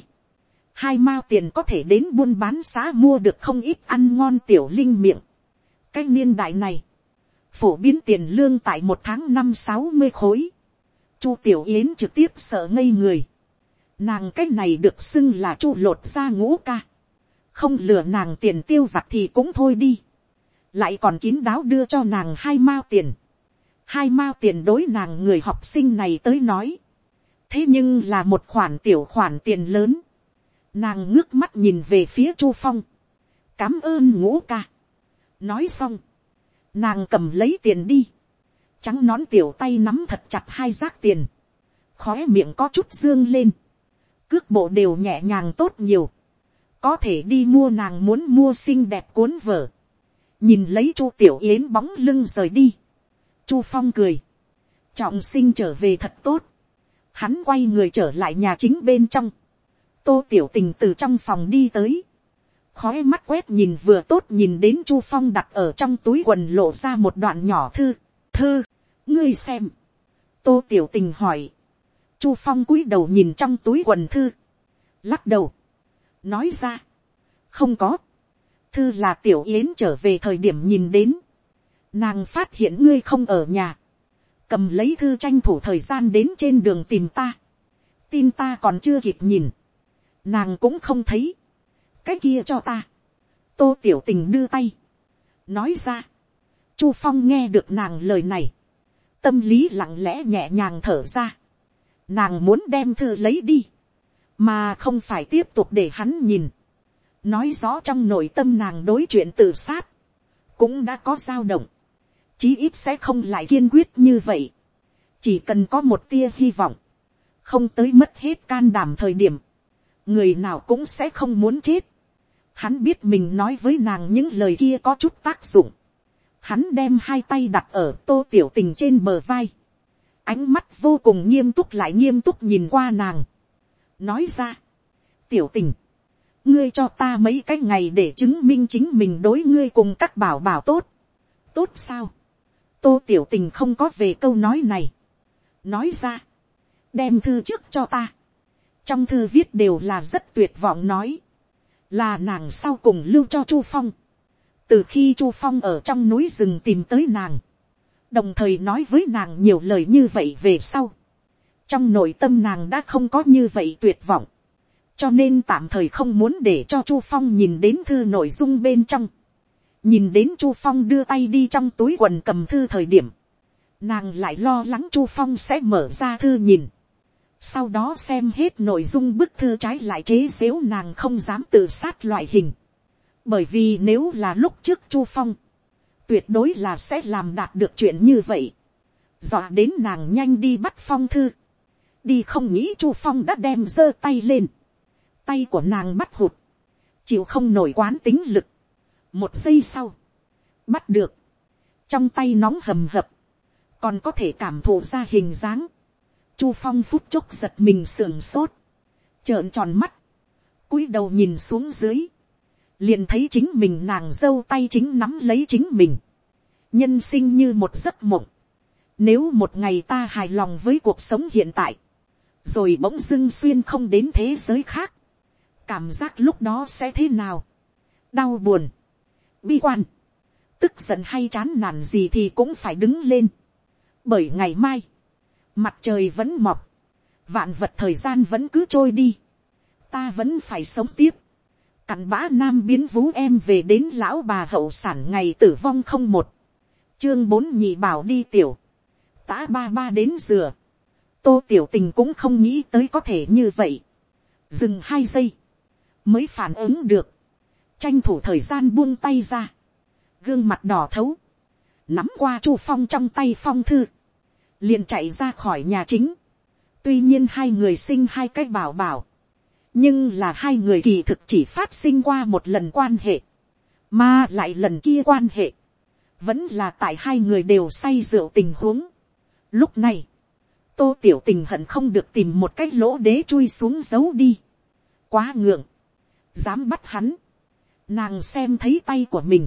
2 mao tiền có thể đến buôn bán xã mua được không ít ăn ngon tiểu linh miệng. Cái niên đại này, phổ biến tiền lương tại 1 tháng 5-60 khối. Chu Tiểu Yến trực tiếp sợ ngây người. Nàng cái này được xưng là Chu lột ra Ngũ ca. Không lừa nàng tiền tiêu vặt thì cũng thôi đi, lại còn kín đáo đưa cho nàng 2 mao tiền. 2 mao tiền đối nàng người học sinh này tới nói, thế nhưng là một khoản tiểu khoản tiền lớn. Nàng ngước mắt nhìn về phía Chu Phong, cám ơn Ngũ ca. Nói xong, nàng cầm lấy tiền đi, trắng nón tiểu tay nắm thật chặt 2 rác tiền, khóe miệng có chút dương lên, cước bộ đều nhẹ nhàng tốt nhiều, có thể đi mua nàng muốn mua xinh đẹp cuốn vở. Nhìn lấy Chu Tiểu Yến bóng lưng rời đi, Chu Phong cười, trọng sinh trở về thật tốt. Hắn quay người trở lại nhà chính bên trong. Tô Tiểu Tình từ trong phòng đi tới, khói mắt quét nhìn vừa tốt nhìn đến Chu Phong đặt ở trong túi quần lộ ra một đoạn nhỏ thư. Thư, ngươi xem. Tô Tiểu Tình hỏi. Chu Phong cúi đầu nhìn trong túi quần thư, lắc đầu, nói ra, không có. Thư là Tiểu Yến trở về thời điểm nhìn đến, nàng phát hiện ngươi không ở nhà, cầm lấy thư tranh thủ thời gian đến trên đường tìm ta. Tin ta còn chưa kịp nhìn, nàng cũng không thấy. Cái kia cho ta. Tô Tiểu Tình đưa tay, nói ra. Chu Phong nghe được nàng lời này, tâm lý lặng lẽ nhẹ nhàng thở ra. Nàng muốn đem thư lấy đi, mà không phải tiếp tục để hắn nhìn. Nói rõ trong nội tâm nàng đối chuyện tự sát cũng đã có dao động, chí ít sẽ không lại kiên quyết như vậy. Chỉ cần có một tia hy vọng, không tới mất hết can đảm thời điểm, người nào cũng sẽ không muốn chết. Hắn biết mình nói với nàng những lời kia có chút tác dụng. Hắn đem 2 tay đặt ở Tô Tiểu Tình trên bờ vai, ánh mắt vô cùng nghiêm túc lại nghiêm túc nhìn qua nàng, nói ra. Tiểu Tình, ngươi cho ta mấy cái ngày để chứng minh chính mình đối ngươi cùng các bảo bảo tốt. Tốt sao? Tô Tiểu Tình không có về câu nói này, nói ra. Đem thư trước cho ta. Trong thư viết đều là rất tuyệt vọng nói, là nàng sau cùng lưu cho Chu Phong. Từ khi Chu Phong ở trong núi rừng tìm tới nàng, đồng thời nói với nàng nhiều lời như vậy về sau, trong nội tâm nàng đã không có như vậy tuyệt vọng, cho nên tạm thời không muốn để cho Chu Phong nhìn đến thư nội dung bên trong. Nhìn đến Chu Phong đưa tay đi trong túi quần cầm thư thời điểm, nàng lại lo lắng Chu Phong sẽ mở ra thư nhìn, sau đó xem hết nội dung bức thư trái lại chế giễu nàng không dám tự sát loại hình. Bởi vì nếu là lúc trước Chu Phong, tuyệt đối là sẽ làm đạt được chuyện như vậy, dọa đến nàng nhanh đi bắt Phong thư. Đi không nghĩ Chu Phong đã đem giơ tay lên, tay của nàng bắt hụt, chịu không nổi quán tính lực. Một giây sau, bắt được, trong tay nóng hầm hập, còn có thể cảm thụ ra hình dáng. Chu Phong phút chốc giật mình sườn sốt, trợn tròn mắt, cúi đầu nhìn xuống dưới, liền thấy chính mình nàng giơ tay chính nắm lấy chính mình. Nhân sinh như một giấc mộng, nếu một ngày ta hài lòng với cuộc sống hiện tại, rồi bỗng dưng xuyên không đến thế giới khác, cảm giác lúc đó sẽ thế nào? Đau buồn, bi quan, tức giận hay chán nản gì thì cũng phải đứng lên, bởi ngày mai, mặt trời vẫn mọc, vạn vật thời gian vẫn cứ trôi đi, ta vẫn phải sống tiếp. Cặn bã nam biến vú em về đến lão bà hậu sản ngày tử vong không một. Chương 4 nhị bảo đi tiểu, tã ba ba đến dừa. Tô Tiểu Tình cũng không nghĩ tới có thể như vậy, dừng 2 giây mới phản ứng được, tranh thủ thời gian buông tay ra, gương mặt đỏ thấu, nắm qua Chu Phong trong tay phong thư, liền chạy ra khỏi nhà chính. Tuy nhiên 2 người sinh 2 cái bảo bảo, nhưng là 2 người kỳ thực chỉ phát sinh qua một lần quan hệ, mà lại lần kia quan hệ vẫn là tại 2 người đều say rượu tình huống. Lúc này, Tô Tiểu Tình hận không được tìm một cái lỗ đế chui xuống giấu đi, quá ngượng, dám bắt hắn. Nàng xem thấy tay của mình,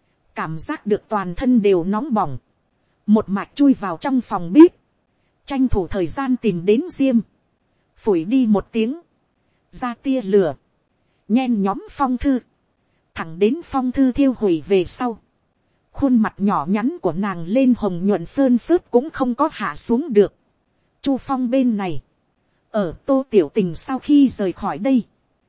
cảm giác được toàn thân đều nóng bỏng, một mạch chui vào trong phòng bếp, tranh thủ thời gian tìm đến diêm, phủi đi một tiếng, ra tia lửa, nhen nhóm phong thư, thẳng đến phong thư thiêu hủy về sau, khuôn mặt nhỏ nhắn của nàng lên hồng nhuận phơn phớt cũng không có hạ xuống được. Chu Phong bên này, ở Tô Tiểu Tình sau khi rời khỏi đây,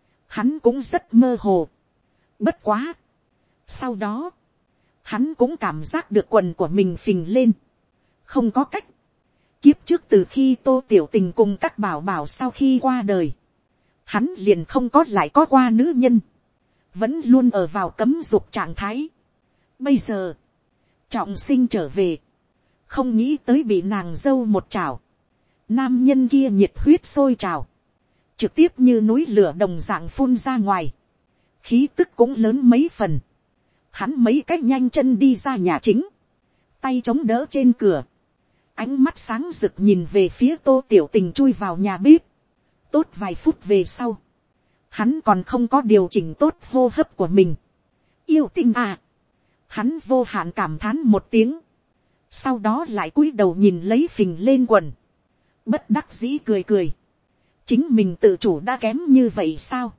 hắn cũng rất mơ hồ. Bất quá, sau đó, hắn cũng cảm giác được quần của mình phình lên, không có cách. Kiếp trước từ khi Tô Tiểu Tình cùng các bảo bảo sau khi qua đời, hắn liền không có lại có qua nữ nhân, vẫn luôn ở vào cấm dục trạng thái. Bây giờ, trọng sinh trở về, không nghĩ tới bị nàng dâu một chảo, nam nhân kia nhiệt huyết sôi trào, trực tiếp như núi lửa đồng dạng phun ra ngoài, khí tức cũng lớn mấy phần. Hắn mấy cách nhanh chân đi ra nhà chính, tay chống đỡ trên cửa, ánh mắt sáng rực nhìn về phía Tô Tiểu Tình chui vào nhà bếp. Tốt vài phút về sau, hắn còn không có điều chỉnh tốt hô hấp của mình. Yêu tinh à, hắn vô hạn cảm thán một tiếng, sau đó lại cúi đầu nhìn lấy phình lên quần, bất đắc dĩ cười cười. Chính mình tự chủ đã kém như vậy sao?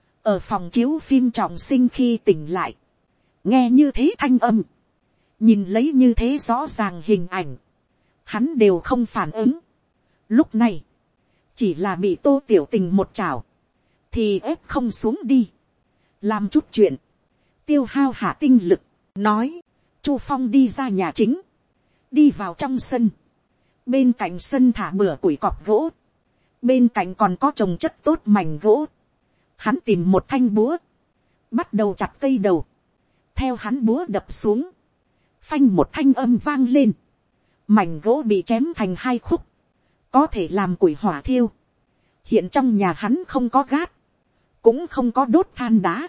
Ở phòng chiếu phim trọng sinh khi tỉnh lại, nghe như thế thanh âm, nhìn lấy như thế rõ ràng hình ảnh, hắn đều không phản ứng. Lúc này, chỉ là bị Tô Tiểu Tình một chảo, thì ép không xuống đi, làm chút chuyện, tiêu hao hạ tinh lực. Nói, Chu Phong đi ra nhà chính, đi vào trong sân, bên cạnh sân thả bửa củi cọp gỗ, bên cạnh còn có trồng chất tốt mảnh gỗ. Hắn tìm một thanh búa, bắt đầu chặt cây đầu, theo hắn búa đập xuống, phanh một thanh âm vang lên, mảnh gỗ bị chém thành 2 khúc, có thể làm củi hỏa thiêu. Hiện trong nhà hắn không có gát, cũng không có đốt than đá,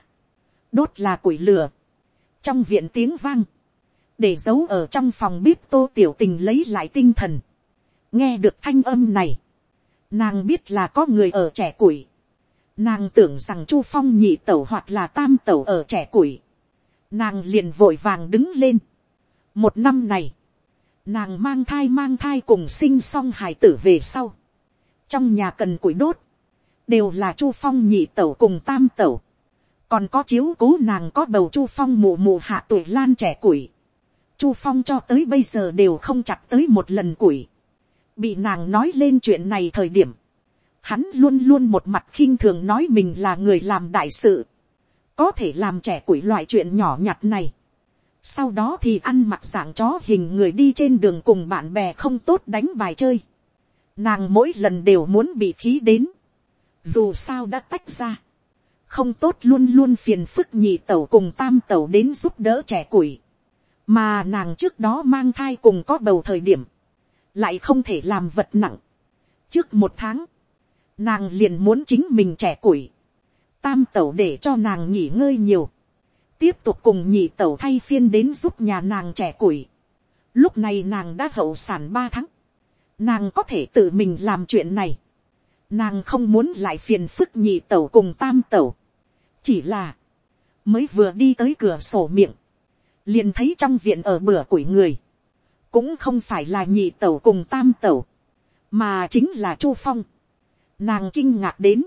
đốt là củi lửa. Trong viện tiếng vang, để giấu ở trong phòng bếp Tô Tiểu Tình lấy lại tinh thần, nghe được thanh âm này, nàng biết là có người ở trẻ củi. Nàng tưởng rằng Chu Phong nhị tẩu hoặc là tam tẩu ở trẻ củi, nàng liền vội vàng đứng lên. Một năm này, nàng mang thai cùng sinh xong hài tử về sau, trong nhà cần củi đốt, đều là Chu Phong nhị tẩu cùng tam tẩu, còn có chiếu cố nàng có bầu Chu Phong mụ mụ Hạ Tuổi Lan trẻ củi. Chu Phong cho tới bây giờ đều không chặt tới một lần củi. Bị nàng nói lên chuyện này thời điểm, hắn luôn luôn một mặt khinh thường nói mình là người làm đại sự, có thể làm trẻ củi loại chuyện nhỏ nhặt này. Sau đó thì ăn mặc dạng chó hình người đi trên đường cùng bạn bè không tốt đánh bài chơi. Nàng mỗi lần đều muốn bị khí đến. Dù sao đã tách ra, không tốt luôn luôn phiền phức nhị tẩu cùng tam tẩu đến giúp đỡ trẻ củi. Mà nàng trước đó mang thai cùng có bầu thời điểm, lại không thể làm vật nặng. Trước một tháng, nàng liền muốn chính mình trẻ củi. Tam tẩu để cho nàng nghỉ ngơi nhiều, tiếp tục cùng nhị tẩu thay phiên đến giúp nhà nàng trẻ củi. Lúc này nàng đã hậu sản 3 tháng, nàng có thể tự mình làm chuyện này. Nàng không muốn lại phiền phức nhị tẩu cùng tam tẩu. Chỉ là mới vừa đi tới cửa sổ miệng, liền thấy trong viện ở bữa củi người, cũng không phải là nhị tẩu cùng tam tẩu, mà chính là Chu Phong. Nàng kinh ngạc đến,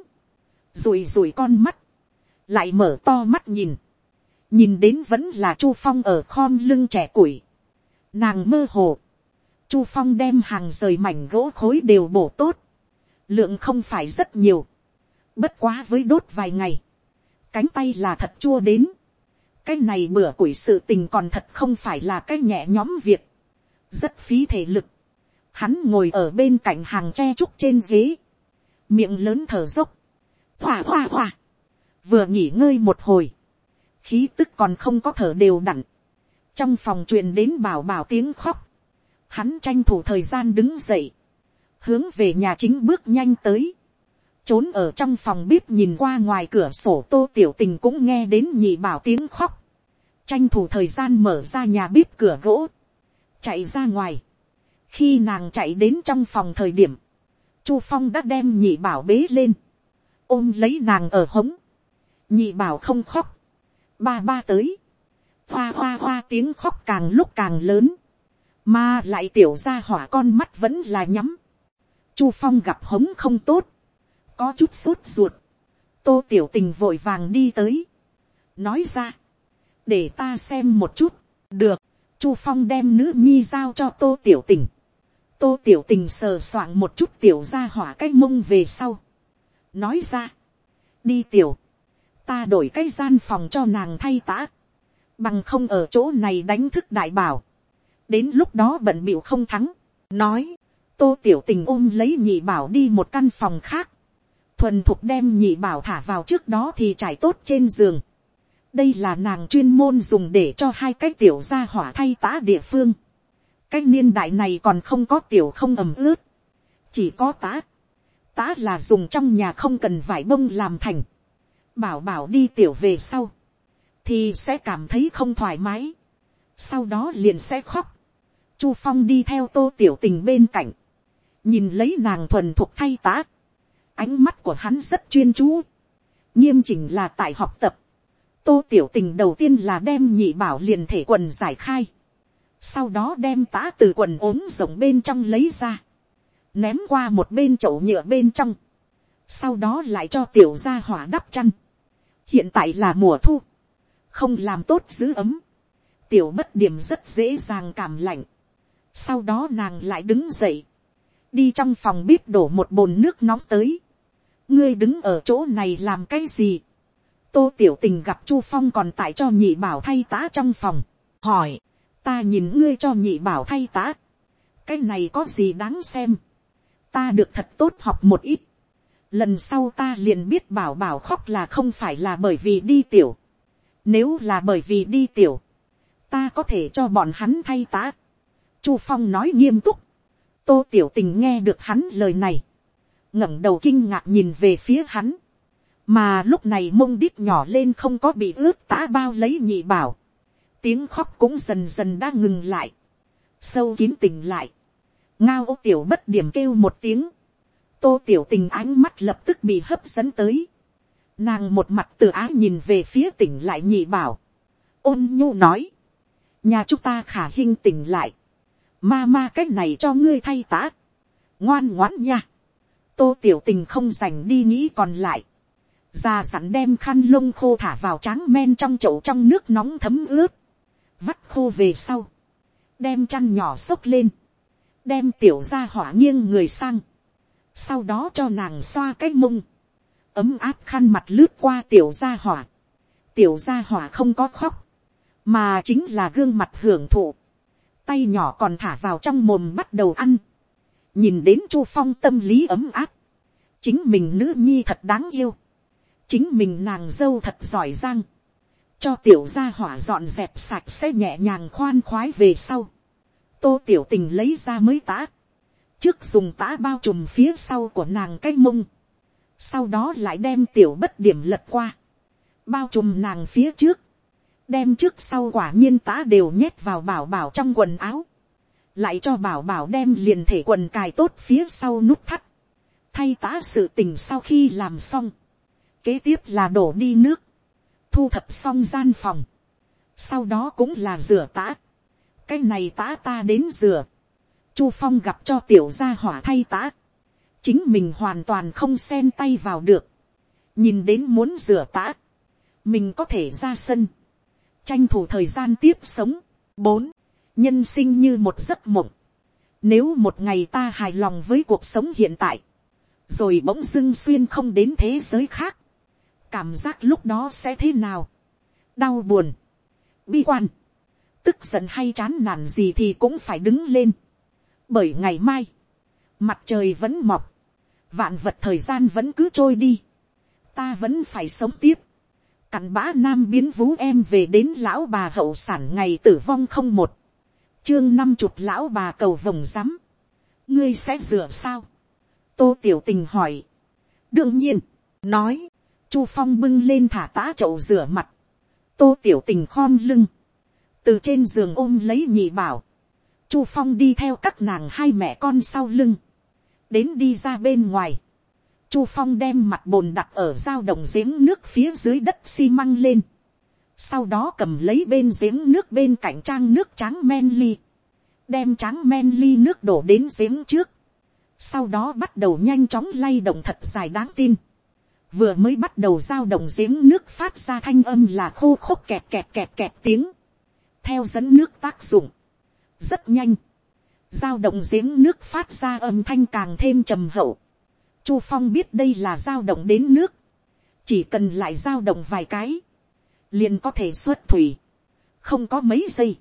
rủi rủi con mắt, lại mở to mắt nhìn, nhìn đến vẫn là Chu Phong ở khom lưng trẻ củi. Nàng mơ hồ, Chu Phong đem hàng rời mảnh gỗ khối đều bổ tốt, lượng không phải rất nhiều, bất quá với đốt vài ngày, cánh tay là thật chua đến. Cái này bữa củi sự tình còn thật không phải là cái nhẹ nhõm việc, rất phí thể lực. Hắn ngồi ở bên cạnh hàng tre trúc trên ghế, miệng lớn thở dốc, hòa hòa hòa, vừa nghỉ ngơi một hồi, khí tức còn không có thở đều đặn, trong phòng truyền đến bảo bảo tiếng khóc. Hắn tranh thủ thời gian đứng dậy, hướng về nhà chính bước nhanh tới. Trốn ở trong phòng bếp nhìn qua ngoài cửa sổ Tô Tiểu Tình cũng nghe đến nhị bảo tiếng khóc, tranh thủ thời gian mở ra nhà bếp cửa gỗ, chạy ra ngoài. Khi nàng chạy đến trong phòng thời điểm, Chu Phong đã đem nhị bảo bế lên, ôm lấy nàng ở hống. Nhị bảo không khóc, ba ba tới, hoa hoa hoa tiếng khóc càng lúc càng lớn, mà lại tiểu ra hỏa con mắt vẫn là nhắm. Chu Phong gặp hống không tốt, có chút sốt ruột. Tô Tiểu Tình vội vàng đi tới, nói ra, để ta xem một chút. Được. Chu Phong đem nữ nhi giao cho Tô Tiểu Tình. Tô Tiểu Tình sờ soạng một chút tiểu ra hỏa cái mông về sau, nói ra, đi tiểu, ta đổi cái gian phòng cho nàng thay tã, bằng không ở chỗ này đánh thức đại bảo, đến lúc đó bận bịu không thắng. Nói, Tô Tiểu Tình ôm lấy nhị bảo đi một căn phòng khác, thuần thục đem nhị bảo thả vào trước đó thì trải tốt trên giường. Đây là nàng chuyên môn dùng để cho hai cái tiểu gia hỏa thay tã địa phương. Cái niên đại này còn không có tiểu không ẩm ướt, chỉ có tã. Tã là dùng trong nhà không cần vải bông làm thành. Bảo bảo đi tiểu về sau, thì sẽ cảm thấy không thoải mái, sau đó liền sẽ khóc. Chu Phong đi theo Tô Tiểu Tình bên cạnh, nhìn lấy nàng thuần thục thay tã. Ánh mắt của hắn rất chuyên chú, nghiêm chỉnh là tại học tập. Tô Tiểu Tình đầu tiên là đem nhị bảo liền thể quần giải khai, sau đó đem tã từ quần ốm rộng bên trong lấy ra, ném qua một bên chậu nhựa bên trong, sau đó lại cho tiểu gia hỏa đắp chăn. Hiện tại là mùa thu, không làm tốt giữ ấm, tiểu bất điểm rất dễ dàng cảm lạnh. Sau đó nàng lại đứng dậy, đi trong phòng bếp đổ một bồn nước nóng tới. Ngươi đứng ở chỗ này làm cái gì? Tô Tiểu Tình gặp Chu Phong còn tại cho nhị bảo thay tã trong phòng, hỏi, ta nhìn ngươi cho nhị bảo thay tã, cái này có gì đáng xem? Ta được thật tốt học một ít, lần sau ta liền biết bảo bảo khóc là không phải là bởi vì đi tiểu. Nếu là bởi vì đi tiểu, ta có thể cho bọn hắn thay tã. Chu Phong nói nghiêm túc. Tô Tiểu Tình nghe được hắn lời này, ngẩng đầu kinh ngạc nhìn về phía hắn, mà lúc này mông đít nhỏ lên không có bị ướt tã bao lấy nhị bảo, tiếng khóc cũng dần dần đã ngừng lại, sâu kín tỉnh lại. Ngao ô tiểu bất điểm kêu một tiếng, Tô Tiểu Tình ánh mắt lập tức bị hấp dẫn tới, nàng một mặt từ ái nhìn về phía tỉnh lại nhị bảo, ôn nhu nói, nhà chúng ta khả hinh tỉnh lại, ma ma cách này cho ngươi thay tã, ngoan ngoãn nha. Tô Tiểu Tình không dành đi nghĩ còn lại, già sẵn đem khăn lông khô thả vào tráng men trong chậu trong nước nóng thấm ướt, vắt khô về sau, đem chăn nhỏ xốc lên, đem tiểu gia hỏa nghiêng người sang, sau đó cho nàng xoa cái mông, ấm áp khăn mặt lướt qua tiểu gia hỏa không có khóc, mà chính là gương mặt hưởng thụ, tay nhỏ còn thả vào trong mồm bắt đầu ăn, nhìn đến Chu Phong tâm lý ấm áp, chính mình nữ nhi thật đáng yêu, chính mình nàng dâu thật giỏi giang, cho tiểu gia hỏa dọn dẹp sạch sẽ nhẹ nhàng khoan khoái về sau, Tô Tiểu Tình lấy ra mới tã, trước dùng tã bao trùm phía sau của nàng cái mông, sau đó lại đem tiểu bất điểm lật qua, bao trùm nàng phía trước, đem trước sau quả nhiên tã đều nhét vào bảo bảo trong quần áo, lại cho bảo bảo đem liền thể quần cài tốt phía sau nút thắt, thay tã sự tình sau khi làm xong, kế tiếp là đổ đi nước, thu thập xong gian phòng, sau đó cũng là rửa tã, cái này tã ta đến rửa, Chu Phong gặp cho tiểu gia hỏa thay tã, chính mình hoàn toàn không xen tay vào được, nhìn đến muốn rửa tã, mình có thể ra sân, tranh thủ thời gian tiếp sống. 4. Nhân sinh như một giấc mộng, nếu một ngày ta hài lòng với cuộc sống hiện tại, rồi bỗng dưng xuyên không đến thế giới khác, cảm giác lúc đó sẽ thế nào? Đau buồn, bi quan, tức giận hay chán nản gì thì cũng phải đứng lên, bởi ngày mai mặt trời vẫn mọc, vạn vật thời gian vẫn cứ trôi đi, ta vẫn phải sống tiếp. Cặn bã nam biến vú em về đến lão bà hậu sản ngày tử vong không một, chương 50 lão bà cầu vồng rắm, ngươi sẽ rửa sao? Tô Tiểu Tình hỏi. Đương nhiên, nói, Chu Phong bưng lên thả tã chậu rửa mặt, Tô Tiểu Tình khom lưng, từ trên giường ôm lấy nhị bảo, Chu Phong đi theo các nàng hai mẹ con sau lưng, đến đi ra bên ngoài, Chu Phong đem mặt bồn đặt ở dao động giếng nước phía dưới đất xi măng lên, sau đó cầm lấy bên giếng nước bên cạnh trang nước tráng men ly, đem tráng men ly nước đổ đến giếng trước, sau đó bắt đầu nhanh chóng lay động thật dài đáng tin, vừa mới bắt đầu dao động giếng nước phát ra thanh âm là khô khốc kẹt kẹt kẹt kẹt tiếng, theo dẫn nước tác dụng, rất nhanh, dao động giếng nước phát ra âm thanh càng thêm trầm hậu, Chu Phong biết đây là dao động đến nước, chỉ cần lại dao động vài cái, liền có thể xuất thủy, không có mấy giây,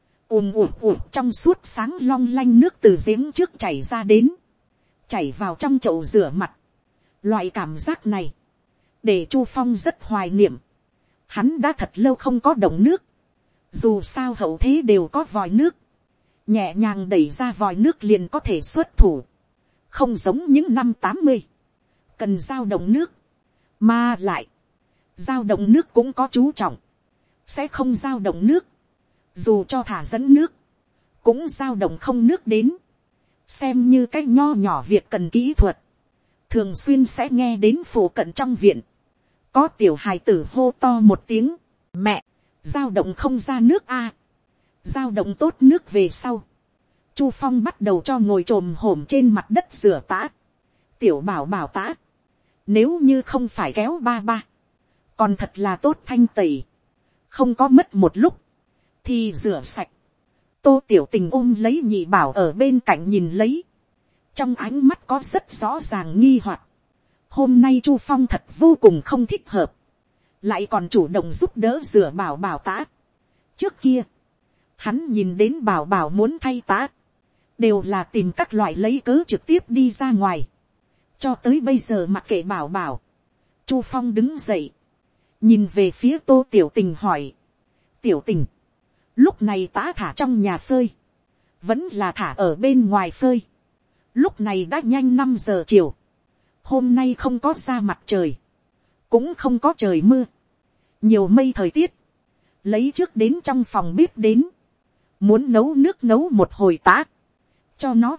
trong suốt sáng long lanh nước từ giếng trước chảy ra đến, chảy vào trong chậu rửa mặt. Loại cảm giác này, để Chu Phong rất hoài niệm, hắn đã thật lâu không có động nước, dù sao hậu thế đều có vòi nước, nhẹ nhàng đẩy ra vòi nước liền có thể xuất thủ, không giống những năm 80, cần dao động nước, mà lại, dao động nước cũng có chú trọng, sẽ không dao động nước, dù cho thả dẫn nước, cũng dao động không nước đến, xem như cái nho nhỏ việc cần kỹ thuật, thường xuyên sẽ nghe đến phủ cận trong viện, có tiểu hài tử hô to một tiếng, mẹ, dao động không ra nước a, dao động tốt nước về sau, Chu Phong bắt đầu cho ngồi trồm hổm trên mặt đất rửa tã, tiểu bảo bảo tã, nếu như không phải kéo ba ba, còn thật là tốt thanh tẩy, không có mất một lúc, thì rửa sạch. Tô Tiểu Tình ôm lấy nhị bảo ở bên cạnh nhìn lấy, trong ánh mắt có rất rõ ràng nghi hoặc. Hôm nay Chu Phong thật vô cùng không thích hợp, lại còn chủ động giúp đỡ rửa bảo bảo tã. Trước kia, hắn nhìn đến bảo bảo muốn thay tã, đều là tìm các loại lấy cớ trực tiếp đi ra ngoài. Cho tới bây giờ mặc kệ bảo bảo, Chu Phong đứng dậy, nhìn về phía Tô Tiểu Tình hỏi, Tiểu Tình, lúc này tã thả trong nhà phơi, vẫn là thả ở bên ngoài phơi? Lúc này đã nhanh 5 giờ chiều, hôm nay không có ra mặt trời, cũng không có trời mưa, nhiều mây thời tiết, lấy trước đến trong phòng bếp đến, muốn nấu nước nấu một hồi tã, cho nó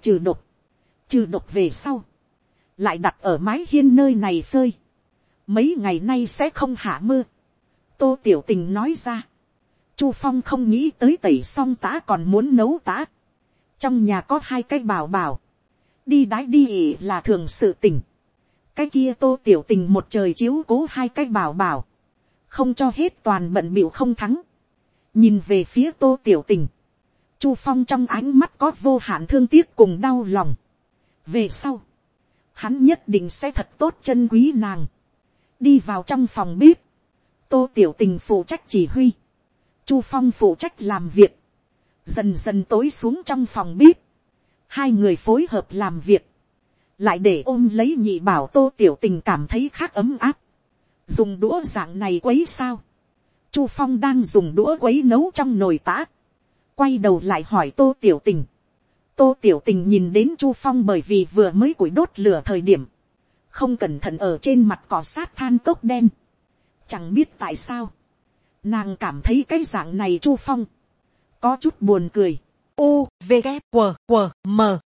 trừ độc về sau, lại đặt ở mái hiên nơi này phơi, mấy ngày nay sẽ không hạ mưa. Tô Tiểu Tình nói ra, Chu Phong không nghĩ tới tẩy xong tã còn muốn nấu tã, trong nhà có 2 cái bảo bảo, đi đái đi ỉ là thường sự tình, cái kia Tô Tiểu Tình một trời chiếu cố 2 cái bảo bảo, không cho hết toàn bận bịu không thắng. Nhìn về phía Tô Tiểu Tình, Chu Phong trong ánh mắt có vô hạn thương tiếc cùng đau lòng. Về sau, hắn nhất định sẽ thật tốt trân quý nàng. Đi vào trong phòng bếp, Tô Tiểu Tình phụ trách chỉ huy, Chu Phong phụ trách làm việc. Dần dần tối xuống trong phòng bếp, hai người phối hợp làm việc, lại để ôm lấy nhị bảo Tô Tiểu Tình cảm thấy khác ấm áp. Dùng đũa dạng này quấy sao? Chu Phong đang dùng đũa quấy nấu trong nồi tã, quay đầu lại hỏi Tô Tiểu Tình. Tô Tiểu Tình nhìn đến Chu Phong bởi vì vừa mới củi đốt lửa thời điểm, không cẩn thận ở trên mặt cọ sát than cốc đen. Chẳng biết tại sao, nàng cảm thấy cái dạng này Chu Phong có chút buồn cười. U, V, K, W, W, M.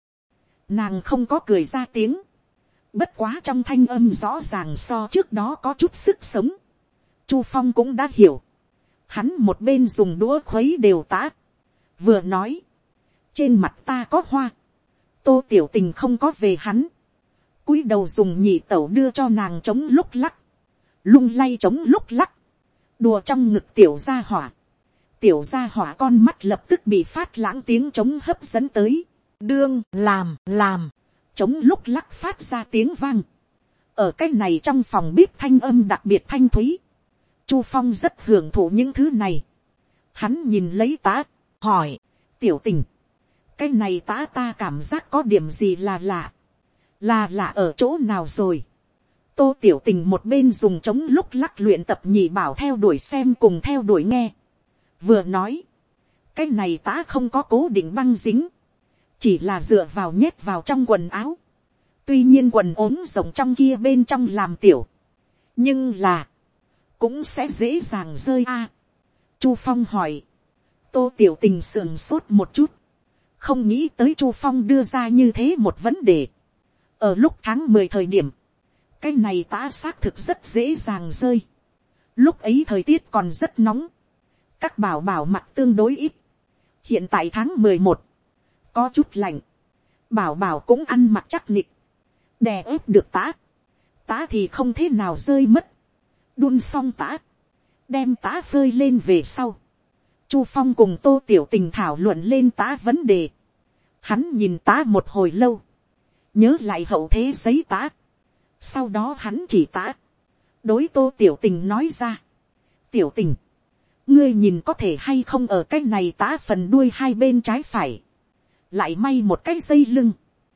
Nàng không có cười ra tiếng. Bất quá trong thanh âm rõ ràng so trước đó có chút sức sống. Chu Phong cũng đã hiểu. Hắn một bên dùng đũa khuấy đều tã, vừa nói, trên mặt ta có hoa. Tô Tiểu Tình không có về hắn, cúi đầu dùng nhị tẩu đưa cho nàng chống lúc lắc, lung lay chống lúc lắc, đùa trong ngực tiểu gia hỏa. Tiểu gia hỏa con mắt lập tức bị phát lãng tiếng trống hấp dẫn tới. Đương, làm, trống lúc lắc phát ra tiếng vang. Ở cái này trong phòng bếp thanh âm đặc biệt thanh thúy. Chu Phong rất hưởng thụ những thứ này. Hắn nhìn lấy tá, hỏi, Tiểu Tình, cái này tá ta cảm giác có điểm gì là lạ. Là lạ ở chỗ nào rồi? Tô Tiểu Tình một bên dùng trống lúc lắc luyện tập nhị bảo theo đuổi xem cùng theo đuổi nghe. Vừa nói, cái này tá không có cố định băng dính, chỉ là dựa vào nhét vào trong quần áo. Tuy nhiên quần ốm rộng trong kia bên trong làm tiểu, nhưng là cũng sẽ dễ dàng rơi a. Chu Phong hỏi. Tô Tiểu Tình sườn sốt một chút, không nghĩ tới Chu Phong đưa ra như thế một vấn đề. Ở lúc tháng 10 thời điểm, cái này tá xác thực rất dễ dàng rơi. Lúc ấy thời tiết còn rất nóng, các bảo bảo mặc tương đối ít. Hiện tại tháng 11, có chút lạnh, bảo bảo cũng ăn mặc chắc nịch, đè ép được tá. Tá thì không thế nào rơi mất. Đun xong tá, đem tá phơi lên về sau, Chu Phong cùng Tô Tiểu Tình thảo luận lên tá vấn đề. Hắn nhìn tá một hồi lâu, nhớ lại hậu thế giấy tá. Sau đó hắn chỉ tá, đối Tô Tiểu Tình nói ra. Tiểu Tình, ngươi nhìn có thể hay không ở cái này tá phần đuôi hai bên trái phải, lại may một cái dây lưng.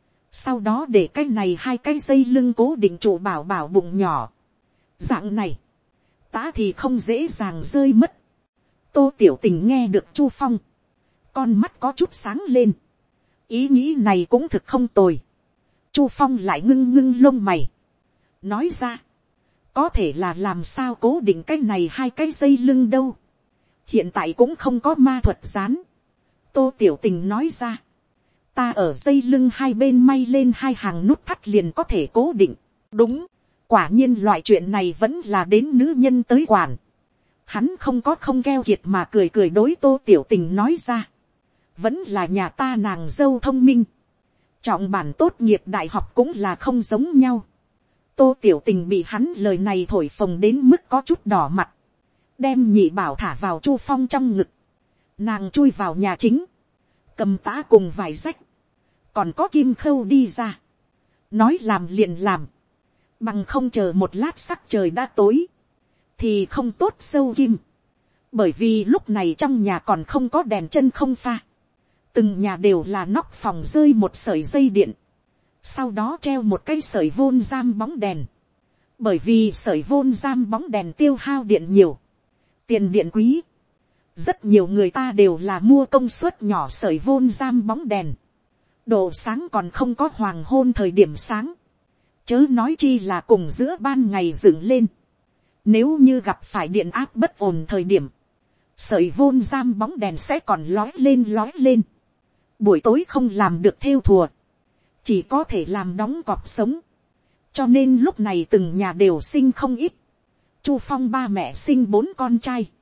Sau đó để cái này hai cái dây lưng cố định trụ bảo bảo bụng nhỏ. Dạng này, tá thì không dễ dàng rơi mất. Tô Tiểu Tình nghe được Chu Phong, con mắt có chút sáng lên. Ý nghĩ này cũng thực không tồi. Chu Phong lại ngưng ngưng lông mày, nói ra, có thể là làm sao cố định cái này hai cái dây lưng đâu. Hiện tại cũng không có ma thuật dán. Tô Tiểu Tình nói ra, ta ở dây lưng hai bên may lên hai hàng nút thắt liền có thể cố định. Đúng, quả nhiên loại chuyện này vẫn là đến nữ nhân tới quản. Hắn không có không keo kiệt mà cười cười đối Tô Tiểu Tình nói ra, vẫn là nhà ta nàng dâu thông minh. Trọng bản tốt nghiệp đại học cũng là không giống nhau. Tô Tiểu Tình bị hắn lời này thổi phồng đến mức có chút đỏ mặt, đem nhị bảo thả vào Chu Phong trong ngực. Nàng chui vào nhà chính, cầm tá cùng vài rách, còn có kim khâu đi ra. Nói làm liền làm, bằng không chờ một lát sắc trời đã tối, thì không tốt sâu kim. Bởi vì lúc này trong nhà còn không có đèn chân không pha. Từng nhà đều là nóc phòng rơi một sợi dây điện, sau đó treo một cái sợi vôn giam bóng đèn. Bởi vì sợi vôn giam bóng đèn tiêu hao điện nhiều, tiền điện quý, rất nhiều người ta đều là mua công suất nhỏ sợi vôn giam bóng đèn. Độ sáng còn không có hoàng hôn thời điểm sáng, chớ nói chi là cùng giữa ban ngày dựng lên. Nếu như gặp phải điện áp bất ổn thời điểm, sợi vôn giam bóng đèn sẽ còn lói lên. Buổi tối không làm được thêu thùa, chỉ có thể làm đóng cọp sống. Cho nên lúc này từng nhà đều sinh không ít. Chu Phong ba mẹ sinh 4 con trai,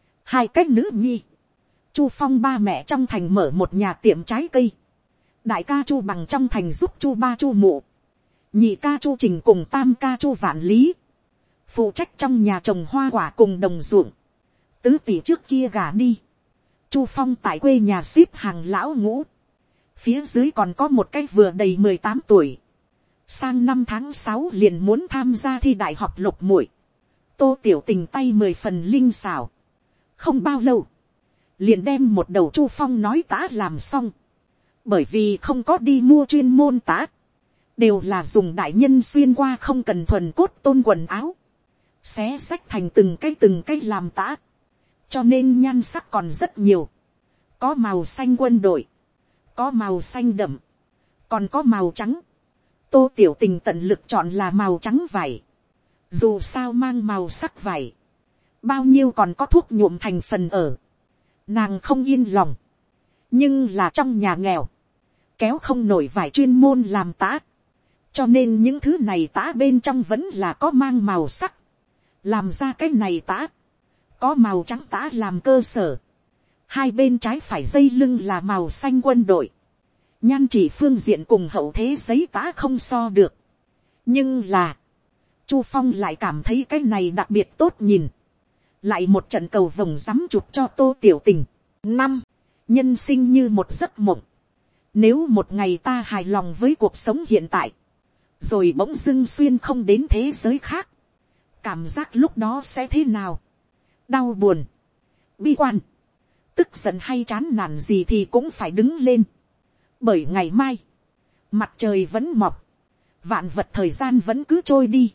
2 cái nữ nhi. Chu Phong ba mẹ trong thành mở một nhà tiệm trái cây. Đại ca Chu Bằng trong thành giúp Chu ba Chu mụ, nhị ca Chu Trình cùng tam ca Chu Vạn Lý phụ trách trong nhà trồng hoa quả cùng đồng ruộng. Tứ tỷ trước kia gả đi, Chu Phong tại quê nhà xếp hàng lão ngũ, phía dưới còn có một cái vừa đầy 18 tuổi, sang năm tháng 6 liền muốn tham gia thi đại học Lục muội. Tô Tiểu Tình tay 10 phần linh xảo, không bao lâu liền đem một đầu Chu Phong nói tá làm xong, bởi vì không có đi mua chuyên môn tá, đều là dùng đại nhân xuyên qua không cần thuần cốt tôn quần áo, xé xách thành từng cái làm tá, cho nên nhan sắc còn rất nhiều, có màu xanh quân đội, có màu xanh đậm, còn có màu trắng. Tô Tiểu Tình tận lực chọn là màu trắng vải, dù sao mang màu sắc vải, bao nhiêu còn có thuốc nhuộm thành phần ở, nàng không yên lòng, nhưng là trong nhà nghèo, kéo không nổi vải chuyên môn làm tá, cho nên những thứ này tá bên trong vẫn là có mang màu sắc, làm ra cái này tá, có màu trắng tá làm cơ sở, hai bên trái phải dây lưng là màu xanh quân đội, nhan chỉ phương diện cùng hậu thế giấy tá không so được, nhưng là, Chu Phong lại cảm thấy cái này đặc biệt tốt nhìn, lại một trận cầu vồng rắm chụp cho Tô Tiểu Tình. Năm, nhân sinh như một giấc mộng, nếu một ngày ta hài lòng với cuộc sống hiện tại, rồi bỗng dưng xuyên không đến thế giới khác, cảm giác lúc đó sẽ thế nào? Đau buồn, bi quan, tức giận hay chán nản gì thì cũng phải đứng lên, bởi ngày mai, mặt trời vẫn mọc, vạn vật thời gian vẫn cứ trôi đi,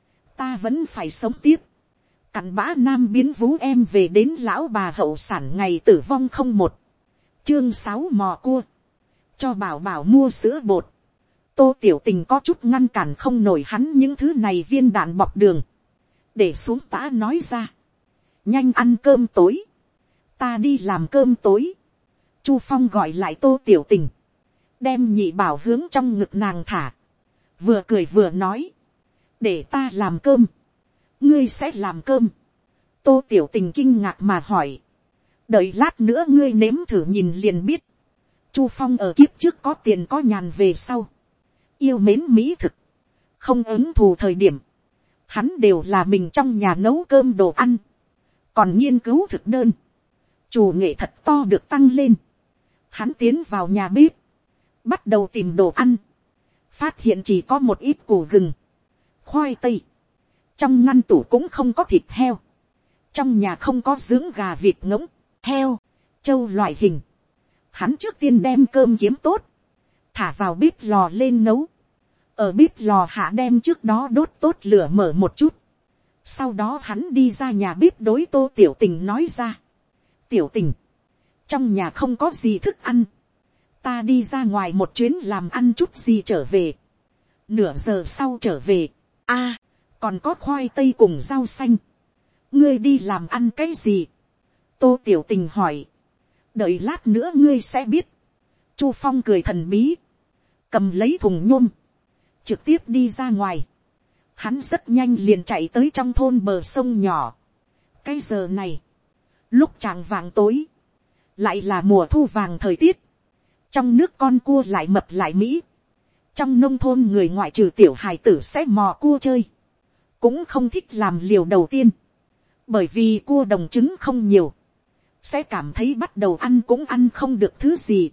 ta vẫn phải sống tiếp. Cặn bã nam biến vú em về đến lão bà hậu sản ngày tử vong không một. Chương 6 mò cua. Cho bảo bảo mua sữa bột. Tô Tiểu Tình có chút ngăn cản không nổi hắn những thứ này viên đạn bọc đường. Để xuống tá nói ra. Nhanh ăn cơm tối. Ta đi làm cơm tối. Chu Phong gọi lại Tô Tiểu Tình. Đem nhị bảo hướng trong ngực nàng thả. Vừa cười vừa nói. Để ta làm cơm. Ngươi sẽ làm cơm. Tô Tiểu Tình kinh ngạc mà hỏi. Đợi lát nữa ngươi nếm thử nhìn liền biết. Chu Phong ở kiếp trước có tiền có nhàn về sau. Yêu mến mỹ thực. Không ứng thù thời điểm. Hắn đều là mình trong nhà nấu cơm đồ ăn. Còn nghiên cứu thực đơn. Chủ nghệ thật to được tăng lên. Hắn tiến vào nhà bếp. Bắt đầu tìm đồ ăn. Phát hiện chỉ có một ít củ gừng. Khoai tây. Trong ngăn tủ cũng không có thịt heo. Trong nhà không có dưỡng gà vịt ngỗng, heo, trâu loại hình. Hắn trước tiên đem cơm kiếm tốt. Thả vào bếp lò lên nấu. Ở bếp lò hạ đem trước đó đốt tốt lửa mở một chút. Sau đó hắn đi ra nhà bếp đối Tô Tiểu Tình nói ra. Tiểu Tình, trong nhà không có gì thức ăn. Ta đi ra ngoài một chuyến làm ăn chút gì trở về. Nửa giờ sau trở về. A, còn có khoai tây cùng rau xanh. Ngươi đi làm ăn cái gì? Tô Tiểu Tình hỏi. Đợi lát nữa ngươi sẽ biết. Chu Phong cười thần bí. Cầm lấy thùng nhôm. Trực tiếp đi ra ngoài. Hắn rất nhanh liền chạy tới trong thôn bờ sông nhỏ. Cái giờ này. Lúc chạng vàng tối. Lại là mùa thu vàng thời tiết. Trong nước con cua lại mập lại mỹ. Trong nông thôn người ngoại trừ tiểu hài tử sẽ mò cua chơi. Cũng không thích làm liều đầu tiên. Bởi vì cua đồng trứng không nhiều. Sẽ cảm thấy bắt đầu ăn cũng ăn không được thứ gì.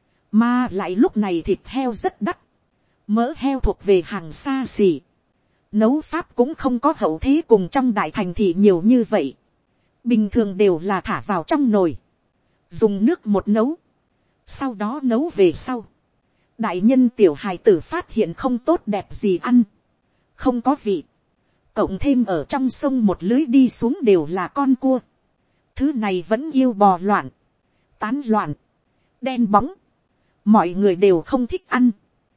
Mà lại lúc này thịt heo rất đắt. Mỡ heo thuộc về hàng xa xỉ. Nấu pháp cũng không có hậu thế cùng trong đại thành thị nhiều như vậy. Bình thường đều là thả vào trong nồi. Dùng nước một nấu. Sau đó nấu về sau. Đại nhân tiểu hài tử phát hiện không tốt đẹp gì ăn. Không có vị. Cộng thêm ở trong sông một lưới đi xuống đều là con cua. Thứ này vẫn yêu bò loạn. Tán loạn. Đen bóng. Mọi người đều không thích ăn.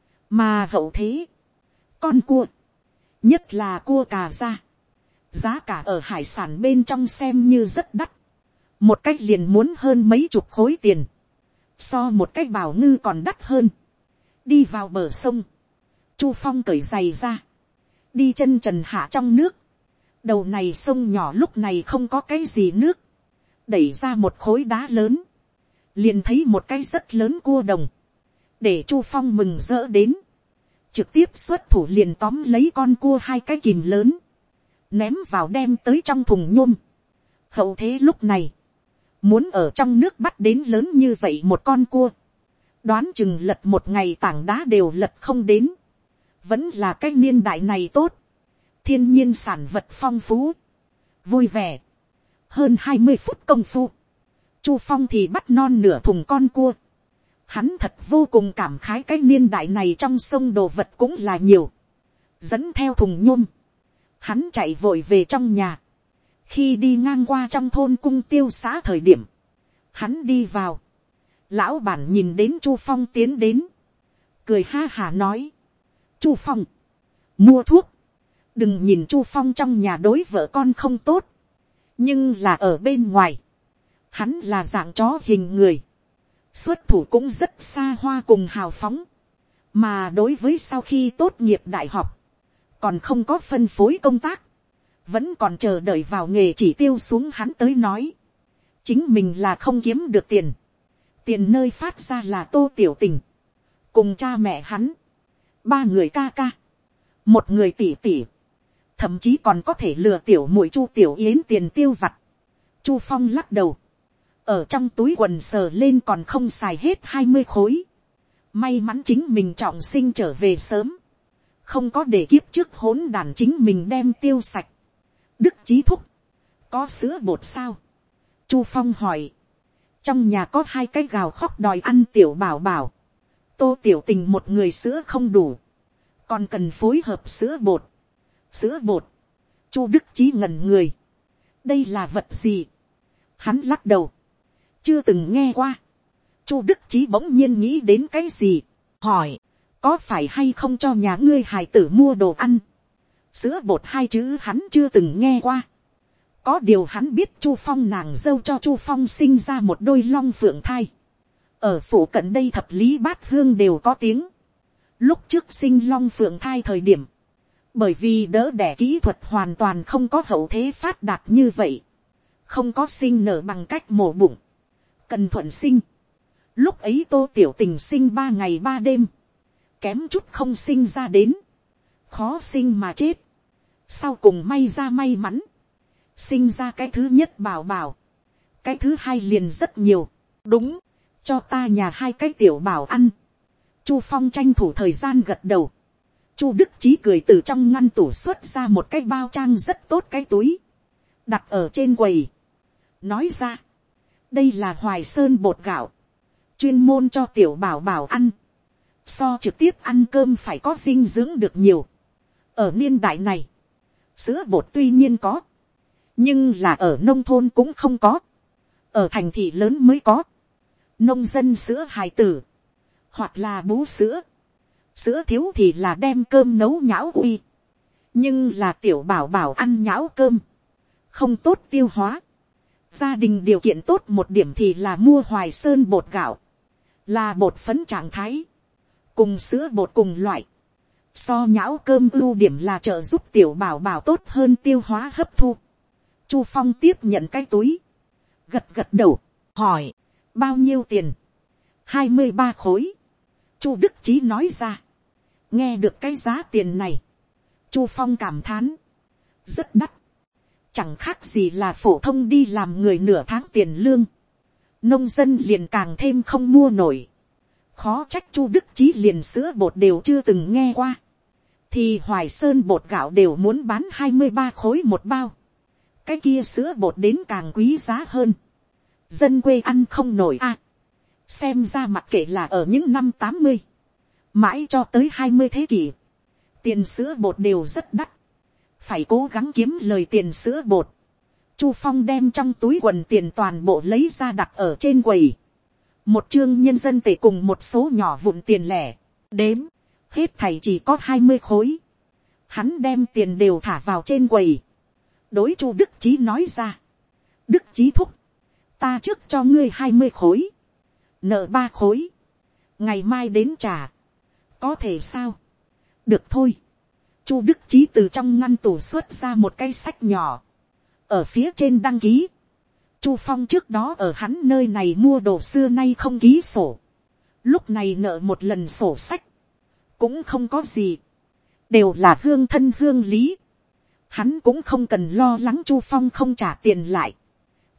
Mà hậu thế. Con cua. Nhất là cua cà ra. Giá cả ở hải sản bên trong xem như rất đắt. Một cách liền muốn hơn mấy chục khối tiền. So một cách bảo ngư còn đắt hơn. Đi vào bờ sông. Chu Phong cởi giày ra. Đi chân trần hạ trong nước. Đầu này sông nhỏ lúc này không có cái gì nước. Đẩy ra một khối đá lớn. Liền thấy một cái rất lớn cua đồng. Để Chu Phong mừng rỡ đến. Trực tiếp xuất thủ liền tóm lấy con cua hai cái kìm lớn. Ném vào đem tới trong thùng nhôm. Hậu thế lúc này. muốn ở trong nước bắt đến lớn như vậy một con cua, đoán chừng lật một ngày tảng đá đều lật không đến. Vẫn là cái niên đại này tốt, thiên nhiên sản vật phong phú, vui vẻ. Hơn 20 phút công phu, Chu Phong thì bắt non nửa thùng con cua. Hắn thật vô cùng cảm khái cái niên đại này trong sông đồ vật cũng là nhiều. Dẫn theo thùng nhôm, hắn chạy vội về trong nhà. Khi đi ngang qua trong thôn Cung Tiêu xã thời điểm, hắn đi vào. Lão bản nhìn đến Chu Phong tiến đến, cười ha hả nói: Chu Phong, mua thuốc. Đừng nhìn Chu Phong trong nhà đối vợ con không tốt, nhưng là ở bên ngoài, hắn là dạng chó hình người, xuất thủ cũng rất xa hoa cùng hào phóng. Mà đối với sau khi tốt nghiệp đại học, còn không có phân phối công tác, vẫn còn chờ đợi vào nghề chỉ tiêu xuống, hắn tới nói, chính mình là không kiếm được tiền. Tiền nơi phát ra là Tô Tiểu Tình, cùng cha mẹ hắn, 3 người ca ca, 1 người tỷ tỷ, thậm chí còn có thể lừa tiểu muội Chu Tiểu Yến tiền tiêu vặt. Chu Phong lắc đầu, ở trong túi quần sờ lên còn không xài hết 20 khối. May mắn chính mình trọng sinh trở về sớm, không có để kiếp trước hỗn đàn chính mình đem tiêu sạch. Đức Chí thúc, có sữa bột sao? Chu Phong hỏi. Trong nhà có 2 cái gào khóc đòi ăn tiểu bảo bảo. Tô Tiểu Tình một người sữa không đủ, còn cần phối hợp sữa bột. Sữa bột? Chu Đức Chí ngẩn người. Đây là vật gì? Hắn lắc đầu, chưa từng nghe qua. Chu Đức Chí bỗng nhiên nghĩ đến cái gì, hỏi: có phải hay không cho nhà ngươi hài tử mua đồ ăn? Sữa bột 2 chữ hắn chưa từng nghe qua. Có điều hắn biết Chu Phong nàng dâu cho Chu Phong sinh ra một đôi long phượng thai. Ở phủ cận đây thập lý bát hương đều có tiếng. Lúc trước sinh long phượng thai thời điểm, bởi vì đỡ đẻ kỹ thuật hoàn toàn không có hậu thế phát đạt như vậy, không có sinh nở bằng cách mổ bụng, cần thuận sinh. Lúc ấy Tô Tiểu Tình sinh 3 ngày 3 đêm, kém chút không sinh ra đến, khó sinh mà chết. Sau cùng may ra may mắn, sinh ra cái thứ nhất bảo bảo, cái thứ hai liền rất nhiều. Đúng, cho ta nhà 2 cái tiểu bảo ăn. Chu Phong tranh thủ thời gian gật đầu. Chu Đức Chí cười từ trong ngăn tủ xuất ra một cái bao trang rất tốt cái túi, đặt ở trên quầy, nói ra: đây là Hoài Sơn bột gạo, chuyên môn cho tiểu bảo bảo ăn, so trực tiếp ăn cơm phải có dinh dưỡng được nhiều. Ở niên đại này, sữa bột tuy nhiên có, nhưng là ở nông thôn cũng không có, ở thành thị lớn mới có. Nông dân sữa hài tử, hoặc là bú sữa, sữa thiếu thì là đem cơm nấu nhão uy, nhưng là tiểu bảo bảo ăn nhão cơm, không tốt tiêu hóa. Gia đình điều kiện tốt một điểm thì là mua Hoài Sơn bột gạo, là bột phấn trạng thái, cùng sữa bột cùng loại. So nhão cơm ưu điểm là trợ giúp tiểu bảo bảo tốt hơn tiêu hóa hấp thu. Chu Phong tiếp nhận cái túi, gật gật đầu, hỏi: bao nhiêu tiền? 23 khối. Chu Đức Chí nói ra. Nghe được cái giá tiền này, Chu Phong cảm thán, rất đắt, chẳng khác gì là phổ thông đi làm người nửa tháng tiền lương. Nông dân liền càng thêm không mua nổi. Khó trách Chu Đức Chí liền sữa bột đều chưa từng nghe qua, thì Hoài Sơn bột gạo đều muốn bán 23 khối một bao. Cái kia sữa bột đến càng quý giá hơn, dân quê ăn không nổi a. Xem ra mặc kệ là ở những năm 80, mãi cho tới 20 thế kỷ, tiền sữa bột đều rất đắt, phải cố gắng kiếm lời tiền sữa bột. Chu Phong đem trong túi quần tiền toàn bộ lấy ra đặt ở trên quầy, một chương nhân dân tệ cùng một số nhỏ vụn tiền lẻ, đếm hết thảy chỉ có 20 khối. Hắn đem tiền đều thả vào trên quầy, đối Chu Đức Chí nói ra: Đức Chí thúc, ta trước cho ngươi 20 khối, nợ 3 khối, ngày mai đến trả, có thể sao? Được thôi. Chu Đức Chí từ trong ngăn tủ xuất ra một cái sách nhỏ, ở phía trên đăng ký. Chu Phong trước đó ở hắn nơi này mua đồ xưa nay không ký sổ, lúc này nợ một lần sổ sách cũng không có gì, đều là hương thân hương lý. Hắn cũng không cần lo lắng Chu Phong không trả tiền lại.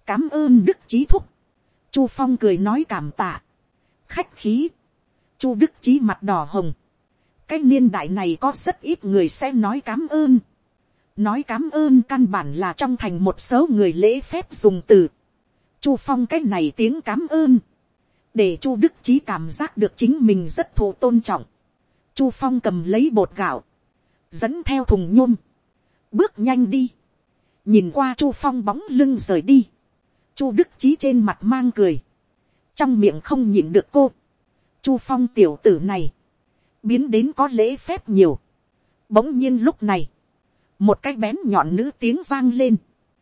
Cám ơn Đức Chí thúc. Chu Phong cười nói cảm tạ. Khách khí. Chu Đức Chí mặt đỏ hồng. Cái niên đại này có rất ít người sẽ nói cám ơn. Nói cám ơn căn bản là trong thành một số người lễ phép dùng từ. Chu Phong cái này tiếng cám ơn, để Chu Đức Chí cảm giác được chính mình rất thụ tôn trọng. Chu Phong cầm lấy bột gạo, dẫn theo thùng nhôm, bước nhanh đi. Nhìn qua Chu Phong bóng lưng rời đi, Chu Đức Chí trên mặt mang cười, trong miệng không nhịn được cô. Chu Phong tiểu tử này, biến đến có lễ phép nhiều. Bỗng nhiên lúc này, một cái bén nhọn nữ tiếng vang lên.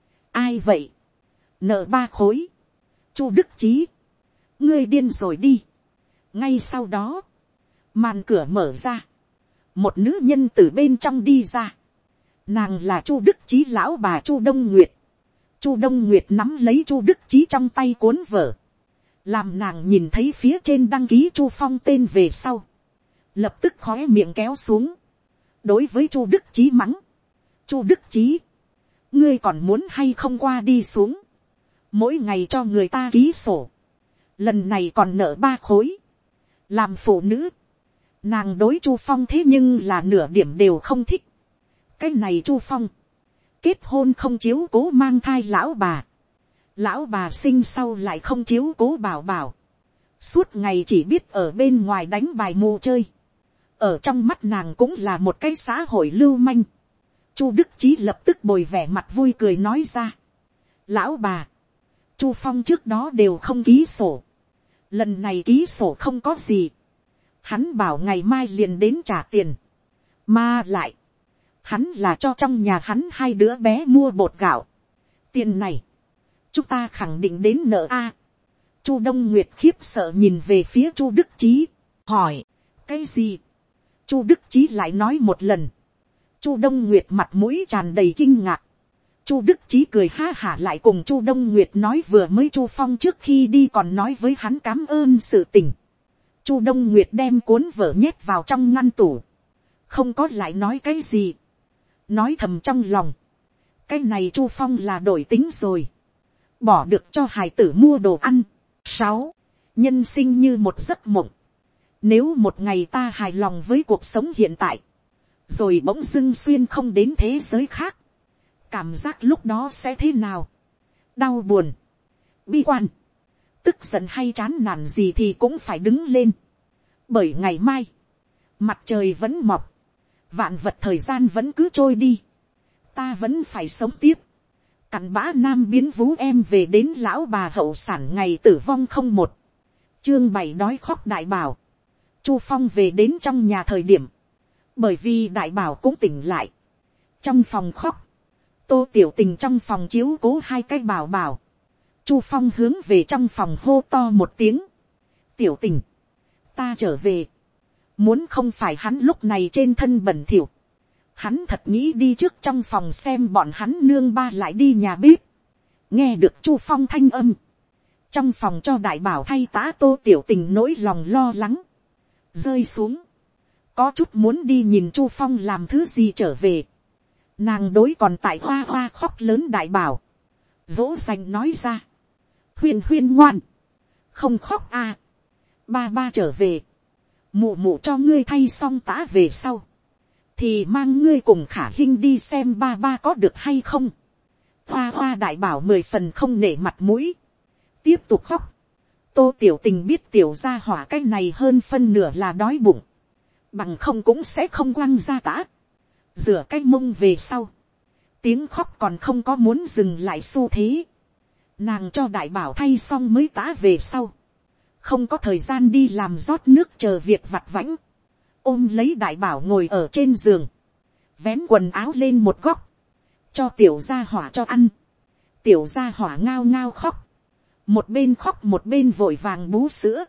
Ai vậy? Nợ 3 khối. Chu Đức Chí, ngươi điên rồi đi. Ngay sau đó, màn cửa mở ra, một nữ nhân từ bên trong đi ra. Nàng là Chu Đức Chí lão bà Chu Đông Nguyệt. Chu Đông Nguyệt nắm lấy Chu Đức Chí trong tay cuốn vở, làm nàng nhìn thấy phía trên đăng ký Chu Phong tên về sau, lập tức khóe miệng kéo xuống, đối với Chu Đức Chí mắng. Chu Đức Chí, ngươi còn muốn hay không qua đi xuống, mỗi ngày cho người ta ký sổ, lần này còn nợ 3 khối. Làm phụ nữ, nàng đối Chu Phong thế nhưng là nửa điểm đều không thích. Cái này Chu Phong, kết hôn không chiếu cố mang thai lão bà, lão bà sinh sau lại không chiếu cố bảo bảo, suốt ngày chỉ biết ở bên ngoài đánh bài mù chơi, ở trong mắt nàng cũng là một cái xã hội lưu manh. Chu Đức Chí lập tức bồi vẻ mặt vui cười nói ra. Lão bà, Chu Phong trước đó đều không ký sổ, lần này ký sổ không có gì, hắn bảo ngày mai liền đến trả tiền, mà lại, hắn là cho trong nhà hắn 2 đứa bé mua bột gạo, tiền này, chúng ta khẳng định đến nợ a. Chu Đông Nguyệt khiếp sợ nhìn về phía Chu Đức Chí, hỏi, cái gì? Chu Đức Chí lại nói một lần. Chu Đông Nguyệt mặt mũi tràn đầy kinh ngạc. Chu Đức Chí cười ha hả lại cùng Chu Đông Nguyệt nói vừa mới Chu Phong trước khi đi còn nói với hắn cám ơn sự tình. Chu Đông Nguyệt đem cuốn vở nhét vào trong ngăn tủ, không có lại nói cái gì, nói thầm trong lòng, cái này Chu Phong là đổi tính rồi, bỏ được cho hài tử mua đồ ăn. 6. Nhân sinh như một giấc mộng, nếu một ngày ta hài lòng với cuộc sống hiện tại, rồi bỗng dưng xuyên không đến thế giới khác, cảm giác lúc đó sẽ thế nào? Đau buồn, bi quan, tức giận hay chán nản gì thì cũng phải đứng lên, bởi ngày mai, mặt trời vẫn mọc, vạn vật thời gian vẫn cứ trôi đi, ta vẫn phải sống tiếp. Cặn bã nam biến vú em về đến lão bà hậu sản ngày tử vong không một. Chương 7 đói khóc đại bảo. Chu Phong về đến trong nhà thời điểm, bởi vì đại bảo cũng tỉnh lại, trong phòng khóc, Tô Tiểu Tình trong phòng chiếu cố 2 cái bảo bảo. Chu Phong hướng về trong phòng hô to một tiếng. Tiểu Tình, ta trở về. Muốn không phải hắn lúc này trên thân bẩn thỉu, hắn thật nghĩ đi trước trong phòng xem bọn hắn nương ba lại đi nhà bếp. Nghe được Chu Phong thanh âm, trong phòng cho đại bảo thay tá Tô Tiểu Tình nỗi lòng lo lắng rơi xuống, có chút muốn đi nhìn Chu Phong làm thứ gì trở về. Nàng đối còn tại hoa hoa khóc lớn đại bảo, dỗ dành nói ra. Huyên huyên ngoan, không khóc à. Ba ba trở về, mụ mụ cho ngươi thay xong tã về sau, thì mang ngươi cùng Khả Hinh đi xem ba ba có được hay không. Hoa hoa đại bảo 10 phần không nể mặt mũi, tiếp tục khóc. Tô Tiểu Tình biết tiểu gia hỏa cái này hơn phân nửa là đói bụng, bằng không cũng sẽ không quăng ra tã. Rửa cái mông về sau, tiếng khóc còn không có muốn dừng lại xu thế. Nàng cho đại bảo thay xong mới tã về sau, không có thời gian đi làm rót nước chờ việc vặt vãnh, ôm lấy đại bảo ngồi ở trên giường, vén quần áo lên một góc, cho tiểu gia hỏa cho ăn. Tiểu gia hỏa ngao ngao khóc, một bên khóc một bên vội vàng bú sữa.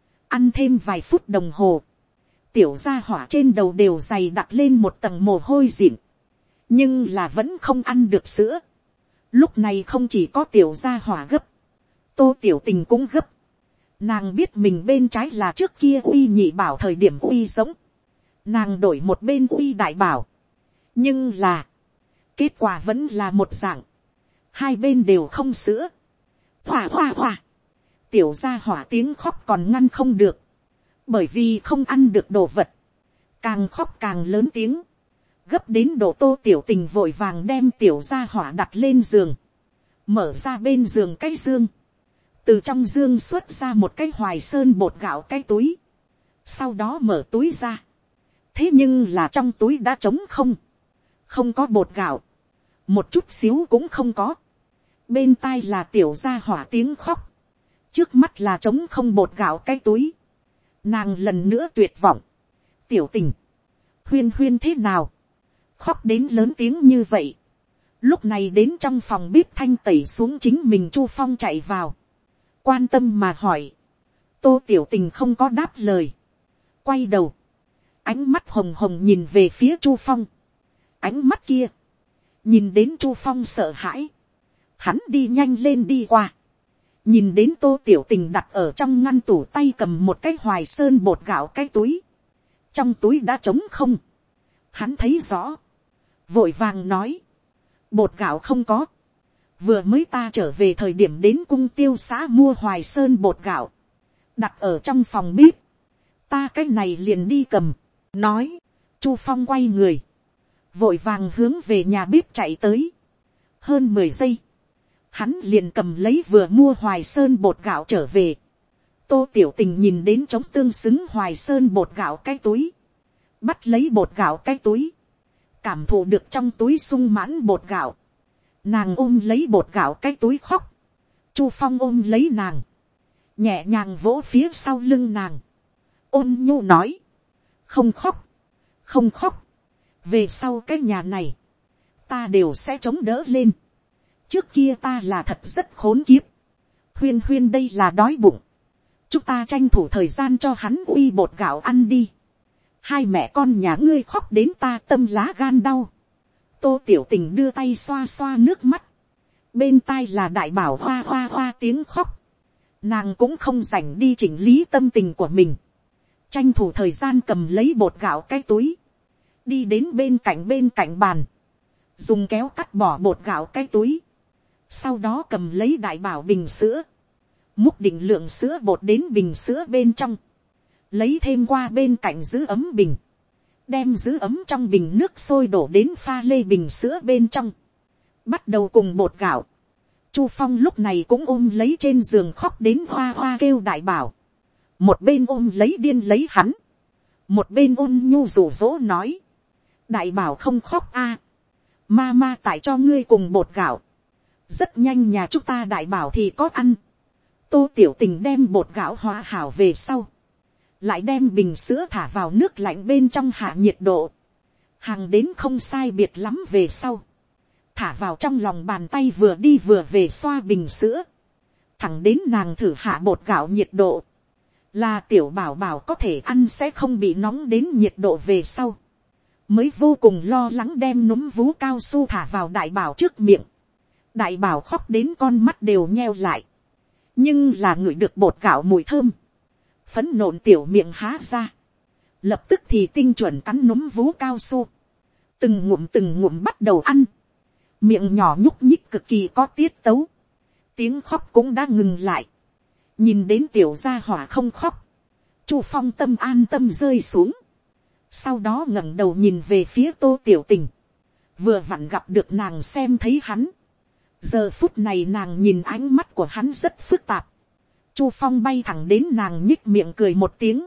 Ăn thêm vài phút đồng hồ, tiểu gia hỏa trên đầu đều dày đặt lên một tầng mồ hôi dịn, nhưng là vẫn không ăn được sữa. Lúc này không chỉ có tiểu gia hỏa gấp, Tô Tiểu Tình cũng gấp. Nàng biết mình bên trái là trước kia uy nhị bảo thời điểm uy giống, nàng đổi một bên uy đại bảo, nhưng là kết quả vẫn là một dạng, hai bên đều không sữa. Hòa hòa hòa. Tiểu gia hỏa tiếng khóc còn ngăn không được. Bởi vì không ăn được đồ vật. Càng khóc càng lớn tiếng. Gấp đến độ Tô Tiểu Tình vội vàng đem tiểu gia hỏa đặt lên giường. Mở ra bên giường cái dương. Từ trong dương xuất ra một cái Hoài Sơn bột gạo cái túi. Sau đó mở túi ra. Thế nhưng là trong túi đã trống không. Không có bột gạo. Một chút xíu cũng không có. Bên tai là tiểu gia hỏa tiếng khóc. Trước mắt là trống không bột gạo cái túi. Nàng lần nữa tuyệt vọng. Tiểu Tình. Huyên huyên thế nào? Khóc đến lớn tiếng như vậy. Lúc này đến trong phòng bếp thanh tẩy xuống chính mình Chu Phong chạy vào. Quan tâm mà hỏi. Tô Tiểu Tình không có đáp lời. Quay đầu. Ánh mắt hồng hồng nhìn về phía Chu Phong. Ánh mắt kia. Nhìn đến Chu Phong sợ hãi. Hắn đi nhanh lên đi qua. Nhìn đến Tô Tiểu Tình đặt ở trong ngăn tủ tay cầm một cái Hoài Sơn bột gạo cái túi. Trong túi đã trống không. Hắn thấy rõ. Vội vàng nói. Bột gạo không có. Vừa mới ta trở về thời điểm đến cung tiêu xã mua Hoài Sơn bột gạo. Đặt ở trong phòng bếp. Ta cái này liền đi cầm. Nói. Chu Phong quay người. Vội vàng hướng về nhà bếp chạy tới. Hơn 10 giây. Hắn liền cầm lấy vừa mua Hoài Sơn bột gạo trở về. Tô Tiểu Tình nhìn đến trống tương xứng Hoài Sơn bột gạo cái túi. Bắt lấy bột gạo cái túi. Cảm thụ được trong túi sung mãn bột gạo. Nàng ôm lấy bột gạo cái túi khóc. Chu Phong ôm lấy nàng. Nhẹ nhàng vỗ phía sau lưng nàng. Ôn nhu nói. Không khóc. Không khóc. Về sau cái nhà này. Ta đều sẽ chống đỡ lên. Trước kia ta là thật rất khốn kiếp. Huyên huyên đây là đói bụng. Chúng ta tranh thủ thời gian cho hắn uy bột gạo ăn đi. Hai mẹ con nhà ngươi khóc đến ta tâm lá gan đau. Tô Tiểu Tình đưa tay xoa xoa nước mắt. Bên tai là đại bảo hoa hoa hoa tiếng khóc. Nàng cũng không rảnh đi chỉnh lý tâm tình của mình. Tranh thủ thời gian cầm lấy bột gạo cái túi. Đi đến bên cạnh bàn. Dùng kéo cắt bỏ bột gạo cái túi. Sau đó cầm lấy đại bảo bình sữa. Múc định lượng sữa bột đến bình sữa bên trong. Lấy thêm qua bên cạnh giữ ấm bình. Đem giữ ấm trong bình nước sôi đổ đến pha lê bình sữa bên trong. Bắt đầu cùng bột gạo. Chu Phong lúc này cũng ôm lấy trên giường khóc đến hoa hoa kêu đại bảo. Một bên ôm lấy điên lấy hắn. Một bên ôn nhu rủ rỗ nói. Đại bảo không khóc a. Ma tại cho ngươi cùng bột gạo. Rất nhanh nhà chúng ta đại bảo thì có ăn. Tô Tiểu Tình đem bột gạo hóa hảo về sau. Lại đem bình sữa thả vào nước lạnh bên trong hạ nhiệt độ. Hàng đến không sai biệt lắm về sau. Thả vào trong lòng bàn tay vừa đi vừa về xoa bình sữa. Thẳng đến nàng thử hạ bột gạo nhiệt độ. Là tiểu bảo bảo có thể ăn sẽ không bị nóng đến nhiệt độ về sau. Mới vô cùng lo lắng đem núm vú cao su thả vào đại bảo trước miệng. Đại bảo khóc đến con mắt đều nheo lại. Nhưng là ngửi được bột gạo mùi thơm. Phấn nộn tiểu miệng há ra. Lập tức thì tinh chuẩn cắn núm vú cao su. Từng ngụm bắt đầu ăn. Miệng nhỏ nhúc nhích cực kỳ có tiết tấu. Tiếng khóc cũng đã ngừng lại. Nhìn đến tiểu gia hỏa không khóc. Chu Phong tâm an tâm rơi xuống. Sau đó ngẩng đầu nhìn về phía Tô Tiểu Tình. Vừa vặn gặp được nàng xem thấy hắn. Giờ phút này nàng nhìn ánh mắt của hắn rất phức tạp. Chu Phong bay thẳng đến nàng nhích miệng cười một tiếng.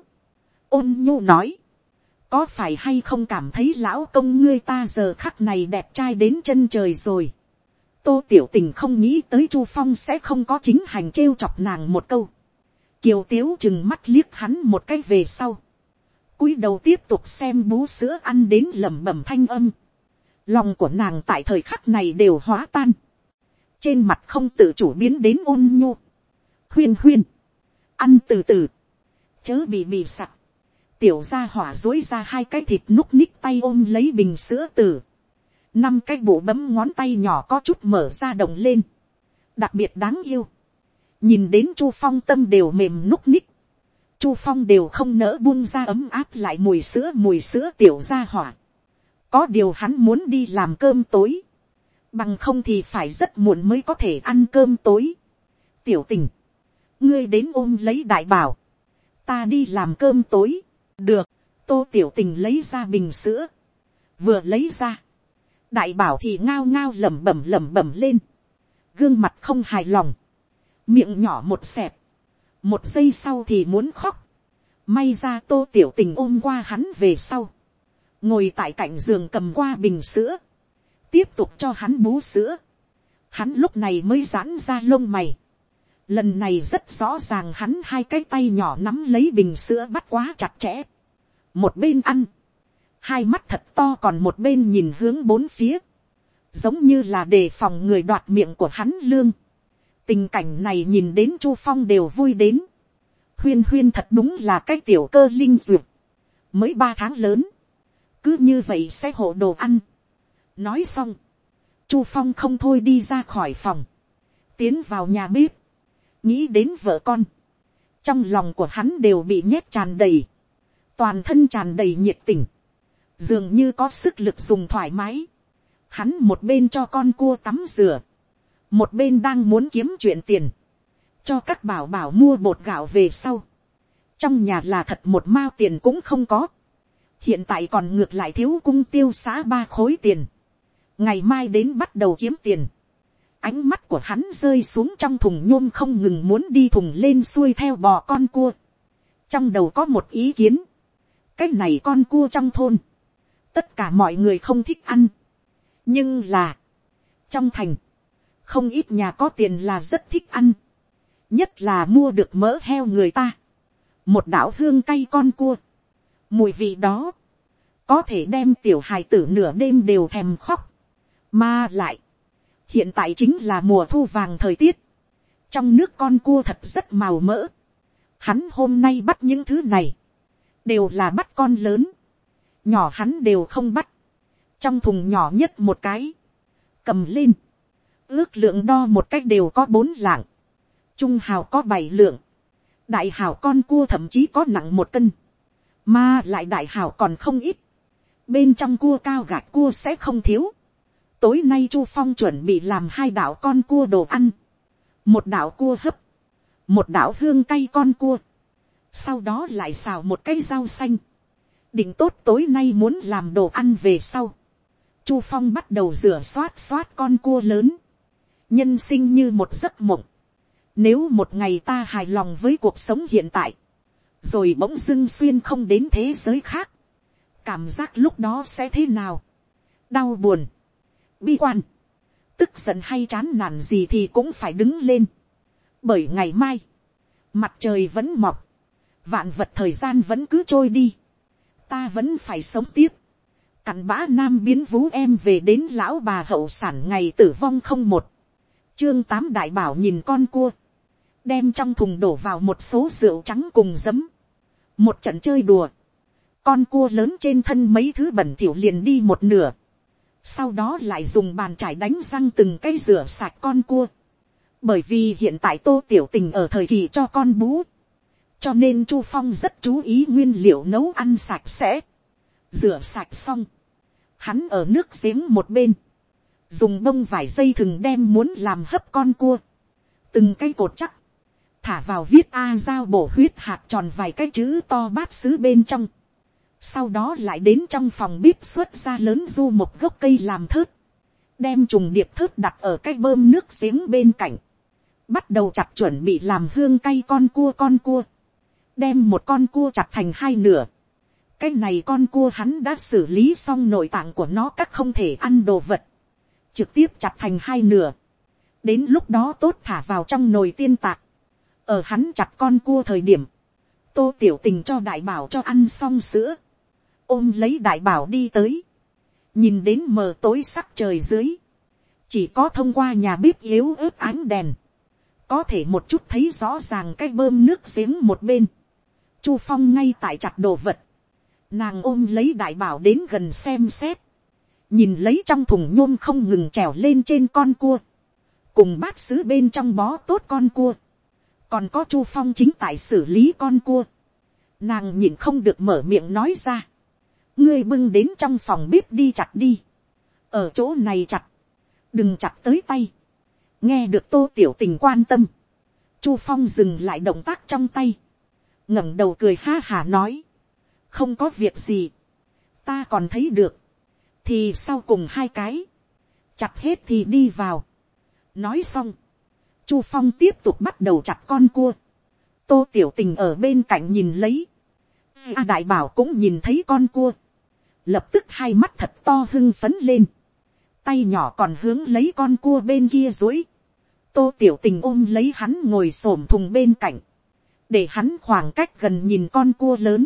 Ôn nhu nói. Có phải hay không cảm thấy lão công ngươi ta giờ khắc này đẹp trai đến chân trời rồi. Tô Tiểu Tình không nghĩ tới Chu Phong sẽ không có chính hành trêu chọc nàng một câu. Kiều Tiếu chừng mắt liếc hắn một cái về sau. Cúi đầu tiếp tục xem bú sữa ăn đến lẩm bẩm thanh âm. Lòng của nàng tại thời khắc này đều hóa tan. Trên mặt không tự chủ biến đến ôn nhu. Huyên huyên. Ăn từ từ. Chớ bị sặc. Tiểu gia hỏa dối ra hai cái thịt núc ních tay ôm lấy bình sữa tử. 5 cái bộ bấm ngón tay nhỏ có chút mở ra động lên. Đặc biệt đáng yêu. Nhìn đến Chu Phong tâm đều mềm núc ních. Chu Phong đều không nỡ buông ra ấm áp lại mùi sữa tiểu gia hỏa. Có điều hắn muốn đi làm cơm tối. Bằng không thì phải rất muộn mới có thể ăn cơm tối. Tiểu tình, ngươi đến ôm lấy đại bảo, ta đi làm cơm tối. Được, tô tiểu tình lấy ra bình sữa, vừa lấy ra, đại bảo thì ngao ngao lẩm bẩm lên, gương mặt không hài lòng, miệng nhỏ một xẹp, một giây sau thì muốn khóc. May ra tô tiểu tình ôm qua hắn về sau, ngồi tại cạnh giường cầm qua bình sữa, tiếp tục cho hắn bú sữa. Hắn lúc này mới giãn ra lông mày. Lần này rất rõ ràng hắn hai cái tay nhỏ nắm lấy bình sữa bắt quá chặt chẽ. Một bên ăn, hai mắt thật to, còn một bên nhìn hướng bốn phía, giống như là đề phòng người đoạt miệng của hắn lương. Tình cảnh này nhìn đến Chu Phong đều vui đến. Huyên huyên thật đúng là cái tiểu cơ linh duyệt, mới 3 tháng lớn, cứ như vậy sẽ hộ đồ ăn. Nói xong, Chu Phong không thôi đi ra khỏi phòng, tiến vào nhà bếp, nghĩ đến vợ con, trong lòng của hắn đều bị nhét tràn đầy, toàn thân tràn đầy nhiệt tình, dường như có sức lực dùng thoải mái. Hắn một bên cho con cua tắm rửa, một bên đang muốn kiếm chuyện tiền, cho các bảo bảo mua bột gạo về sau. Trong nhà là thật một mao tiền cũng không có, hiện tại còn ngược lại thiếu cung tiêu xã 3 khối tiền, ngày mai đến bắt đầu kiếm tiền. Ánh mắt của hắn rơi xuống trong thùng nhôm, không ngừng muốn đi thùng lên xuôi theo bò con cua. Trong đầu có một ý kiến, cái này con cua trong thôn, tất cả mọi người không thích ăn, nhưng là, trong thành, không ít nhà có tiền là rất thích ăn, nhất là mua được mỡ heo người ta, một đảo hương cay con cua, mùi vị đó, có thể đem tiểu hài tử nửa đêm đều thèm khóc. Mà lại, hiện tại chính là mùa thu vàng thời tiết, trong nước con cua thật rất màu mỡ. Hắn hôm nay bắt những thứ này, đều là bắt con lớn, nhỏ hắn đều không bắt. Trong thùng nhỏ nhất một cái, cầm lên, ước lượng đo một cách đều có 4 lạng, trung hào có 7 lượng, đại hào con cua thậm chí có nặng 1 cân, mà lại đại hào còn không ít, bên trong cua cao gạch cua sẽ không thiếu. Tối nay Chu Phong chuẩn bị làm 2 đảo con cua đồ ăn, một đảo cua hấp, một đảo hương cay con cua, sau đó lại xào một cái rau xanh. Định tốt tối nay muốn làm đồ ăn về sau, Chu Phong bắt đầu rửa xoát con cua lớn. Nhân sinh như một giấc mộng, nếu một ngày ta hài lòng với cuộc sống hiện tại, rồi bỗng dưng xuyên không đến thế giới khác, cảm giác lúc đó sẽ thế nào? Đau buồn, bi quan, tức giận hay chán nản gì thì cũng phải đứng lên, bởi ngày mai, mặt trời vẫn mọc, vạn vật thời gian vẫn cứ trôi đi, ta vẫn phải sống tiếp. Cặn bã nam biến vú em về đến lão bà hậu sản ngày tử vong không một. Chương 8 đại bảo nhìn con cua, đem trong thùng đổ vào một số rượu trắng cùng giấm, một trận chơi đùa, con cua lớn trên thân mấy thứ bẩn thỉu liền đi một nửa, sau đó lại dùng bàn chải đánh răng từng cái rửa sạch con cua. Bởi vì hiện tại Tô Tiểu Tình ở thời kỳ cho con bú, cho nên Chu Phong rất chú ý nguyên liệu nấu ăn sạch sẽ. Rửa sạch xong, hắn ở nước giếng một bên, dùng bông vải dây thừng đem muốn làm hấp con cua, từng cái cột chắc, thả vào viết A dao bổ huyết hạt tròn vài cái chữ to bát sứ bên trong. Sau đó lại đến trong phòng bếp xuất ra lớn du một gốc cây làm thớt, đem trùng điệp thớt đặt ở cái bơm nước giếng bên cạnh, bắt đầu chặt chuẩn bị làm hương cay con cua. Đem một con cua chặt thành 2 nửa. Cái này con cua hắn đã xử lý xong nội tạng của nó các không thể ăn đồ vật, trực tiếp chặt thành 2 nửa. Đến lúc đó tốt thả vào trong nồi tiên tạc. Ở hắn chặt con cua thời điểm, Tô Tiểu Tình cho đại bảo cho ăn xong sữa, ôm lấy đại bảo đi tới, nhìn đến mờ tối sắc trời dưới, chỉ có thông qua nhà bếp yếu ớt ánh đèn, có thể một chút thấy rõ ràng cái bơm nước giếng một bên, Chu Phong ngay tại chặt đồ vật. Nàng ôm lấy đại bảo đến gần xem xét, nhìn lấy trong thùng nhôm không ngừng trèo lên trên con cua, cùng bát sứ bên trong bó tốt con cua, còn có Chu Phong chính tại xử lý con cua. Nàng nhìn không được mở miệng nói ra, ngươi bưng đến trong phòng bếp đi chặt đi, ở chỗ này chặt, đừng chặt tới tay. Nghe được Tô Tiểu Tình quan tâm, Chu Phong dừng lại động tác trong tay, ngẩng đầu cười ha hả nói, không có việc gì, ta còn thấy được, thì sau cùng hai cái, chặt hết thì đi vào. Nói xong, Chu Phong tiếp tục bắt đầu chặt con cua. Tô Tiểu Tình ở bên cạnh nhìn lấy. Đại Bảo cũng nhìn thấy con cua, lập tức hai mắt thật to hưng phấn lên, tay nhỏ còn hướng lấy con cua bên kia duỗi. Tô Tiểu Tình ôm lấy hắn ngồi xổm thùng bên cạnh, để hắn khoảng cách gần nhìn con cua lớn.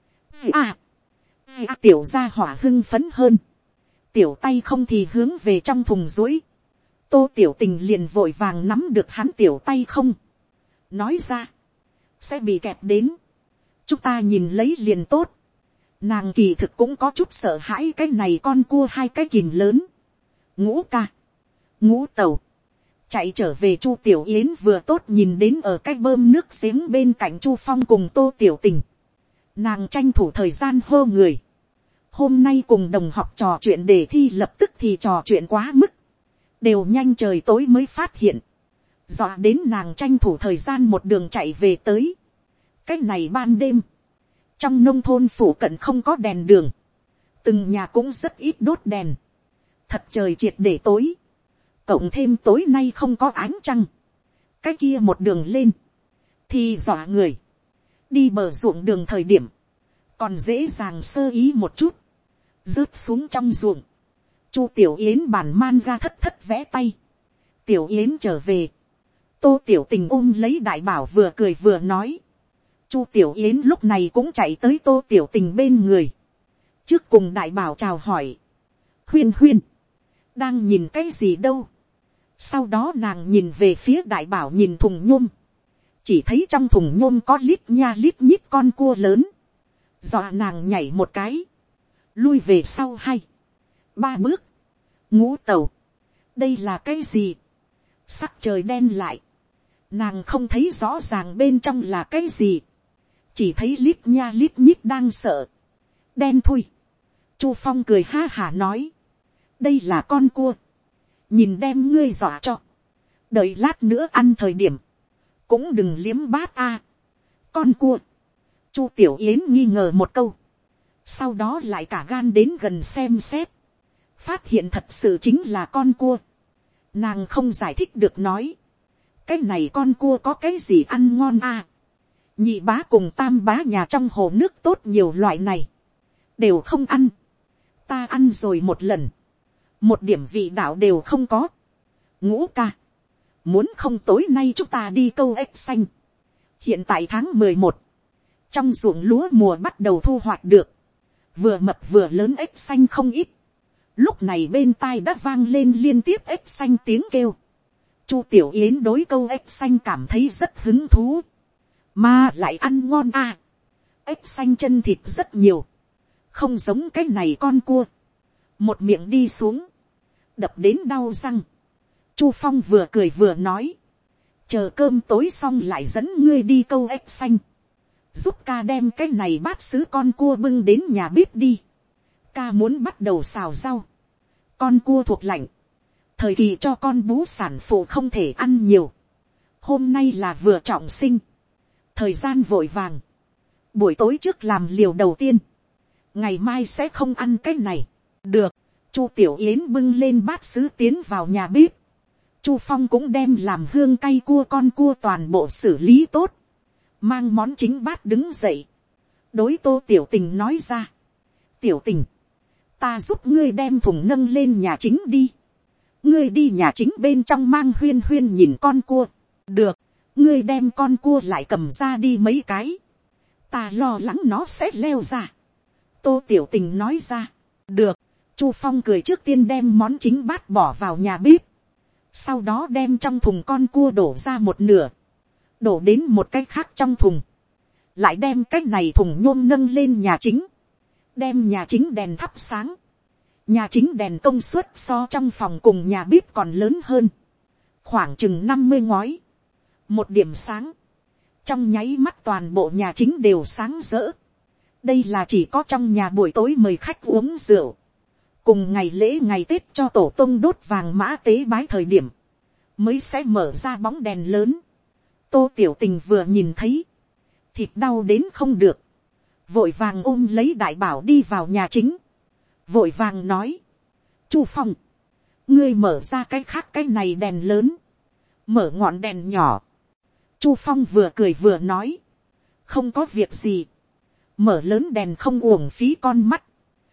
Tiểu gia hỏa hưng phấn hơn, tiểu tay không thì hướng về trong thùng duỗi. Tô Tiểu Tình liền vội vàng nắm được hắn tiểu tay không, nói ra, sẽ bị kẹp đến, chúng ta nhìn lấy liền tốt. Nàng kỳ thực cũng có chút sợ hãi cái này con cua hai cái kìm lớn. Ngũ ca, Ngũ Tàu, chạy trở về. Chu Tiểu Yến vừa tốt nhìn đến ở cái bơm nước giếng bên cạnh Chu Phong cùng Tô Tiểu Tình. Nàng tranh thủ thời gian hô người. Hôm nay cùng đồng học trò chuyện đề thi, lập tức thì trò chuyện quá mức, đều nhanh trời tối mới phát hiện, dọa đến nàng tranh thủ thời gian một đường chạy về tới. Cái này ban đêm, trong nông thôn phủ cận không có đèn đường, từng nhà cũng rất ít đốt đèn, thật trời triệt để tối, cộng thêm tối nay không có ánh trăng, cái kia một đường lên thì dọa người. Đi bờ ruộng đường thời điểm còn dễ dàng sơ ý một chút, rớt xuống trong ruộng. Chu Tiểu Yến bản man ra thất thất vẽ tay. Tiểu Yến trở về, Tô Tiểu Tình ôm lấy Đại Bảo vừa cười vừa nói. Chu Tiểu Yến lúc này cũng chạy tới Tô Tiểu Tình bên người, trước cùng Đại Bảo chào hỏi. Huyên huyên, đang nhìn cái gì đâu? Sau đó nàng nhìn về phía Đại Bảo, nhìn thùng nhôm, chỉ thấy trong thùng nhôm có lít nha lít nhít con cua lớn, dọa nàng nhảy một cái, lui về sau 2-3 bước. Ngũ Tàu, đây là cái gì? Sắc trời đen lại, nàng không thấy rõ ràng bên trong là cái gì, chỉ thấy lít nha lít nhít đang sợ. Đen thui. Chu Phong cười ha hả nói, đây là con cua, nhìn đem ngươi dọa cho, đợi lát nữa ăn thời điểm cũng đừng liếm bát a. Con cua. Chu Tiểu Yến nghi ngờ một câu, sau đó lại cả gan đến gần xem xét, phát hiện thật sự chính là con cua. Nàng không giải thích được nói, cái này con cua có cái gì ăn ngon a? Nhị bá cùng tam bá nhà trong hồ nước tốt nhiều loại này đều không ăn, ta ăn rồi một lần, một điểm vị đạo đều không có. Ngũ ca, muốn không tối nay chúng ta đi câu ếch xanh? Hiện tại tháng 11, trong ruộng lúa mùa bắt đầu thu hoạch được, vừa mập vừa lớn ếch xanh không ít. Lúc này bên tai đã vang lên liên tiếp ếch xanh tiếng kêu. Chu Tiểu Yến đối câu ếch xanh cảm thấy rất hứng thú, mà lại ăn ngon a. Ếch xanh chân thịt rất nhiều, không giống cái này con cua, một miệng đi xuống đập đến đau răng. Chu Phong vừa cười vừa nói, chờ cơm tối xong lại dẫn ngươi đi câu ếch xanh, giúp ca đem cái này bát sứ con cua bưng đến nhà bếp đi. Ca muốn bắt đầu xào rau. Con cua thuộc lạnh, thời kỳ cho con bú sản phụ không thể ăn nhiều. Hôm nay là vừa trọng sinh, thời gian vội vàng, buổi tối trước làm liều đầu tiên, ngày mai sẽ không ăn cái này. Được. Chu Tiểu Yến bưng lên bát sứ tiến vào nhà bếp. Chu Phong cũng đem làm hương cay cua con cua toàn bộ xử lý tốt, mang món chính bát đứng dậy, đối Tô Tiểu Tình nói ra, Tiểu Tình, ta giúp ngươi đem thùng nâng lên nhà chính đi, ngươi đi nhà chính bên trong mang huyên huyên nhìn con cua. Được, ngươi đem con cua lại cầm ra đi mấy cái, ta lo lắng nó sẽ leo ra. Tô Tiểu Tình nói ra. Được. Chu Phong cười trước tiên đem món chính bát bỏ vào nhà bếp, sau đó đem trong thùng con cua đổ ra một nửa, đổ đến một cái khác trong thùng, lại đem cái này thùng nhôm nâng lên nhà chính, đem nhà chính đèn thắp sáng. Nhà chính đèn công suất so trong phòng cùng nhà bếp còn lớn hơn, khoảng chừng 50 ngói, một điểm sáng, trong nháy mắt toàn bộ nhà chính đều sáng rỡ. Đây là chỉ có trong nhà buổi tối mời khách uống rượu, cùng ngày lễ ngày Tết cho tổ tông đốt vàng mã tế bái thời điểm, mới sẽ mở ra bóng đèn lớn. Tô Tiểu Tình vừa nhìn thấy, thịt đau đến không được, vội vàng ôm lấy đại bảo đi vào nhà chính, vội vàng nói, Chu Phong, ngươi mở ra cái khác cái này đèn lớn, mở ngọn đèn nhỏ. Chu Phong vừa cười vừa nói, không có việc gì, mở lớn đèn không uổng phí con mắt,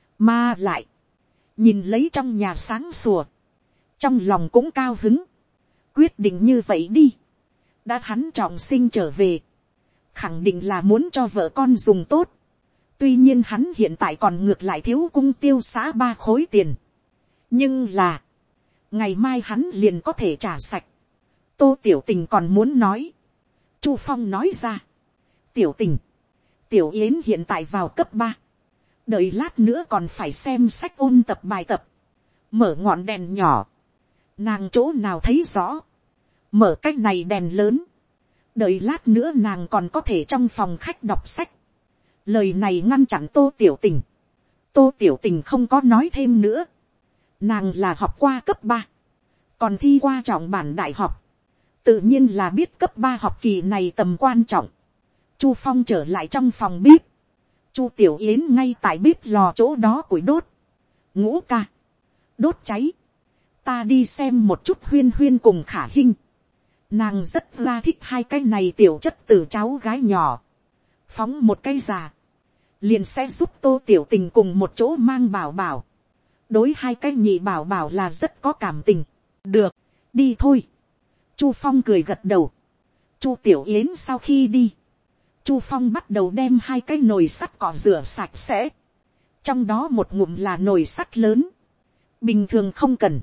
mà lại, nhìn lấy trong nhà sáng sủa, trong lòng cũng cao hứng, quyết định như vậy đi, đã hắn trọng sinh trở về, khẳng định là muốn cho vợ con dùng tốt, tuy nhiên hắn hiện tại còn ngược lại thiếu cung tiêu xã 3 khối tiền, nhưng là, ngày mai hắn liền có thể trả sạch. Tô Tiểu Tình còn muốn nói, Chu Phong nói ra, Tiểu Tình, Tiểu Yến hiện tại vào cấp 3, đợi lát nữa còn phải xem sách ôn tập bài tập, mở ngọn đèn nhỏ, nàng chỗ nào thấy rõ, mở cái này đèn lớn, đợi lát nữa nàng còn có thể trong phòng khách đọc sách. Lời này ngăn chặn Tô Tiểu Tình, Tô Tiểu Tình không có nói thêm nữa, nàng là học qua cấp 3, còn thi qua trọng bản đại học, tự nhiên là biết cấp 3 học kỳ này tầm quan trọng. Chu Phong trở lại trong phòng bếp, Chu Tiểu Yến ngay tại bếp lò chỗ đó củi đốt, Ngũ ca, đốt cháy, ta đi xem một chút Huyên Huyên cùng Khả Hinh, nàng rất là thích hai cái này tiểu chất từ cháu gái nhỏ, phóng một cái già, liền sẽ giúp Tô Tiểu Tình cùng một chỗ mang bảo bảo, đối hai cái nhị bảo bảo là rất có cảm tình. Được, đi thôi. Chu Phong cười gật đầu. Chu Tiểu Yến sau khi đi, Chu Phong bắt đầu đem hai cái nồi sắt cỏ rửa sạch sẽ, trong đó một ngụm là nồi sắt lớn, bình thường không cần,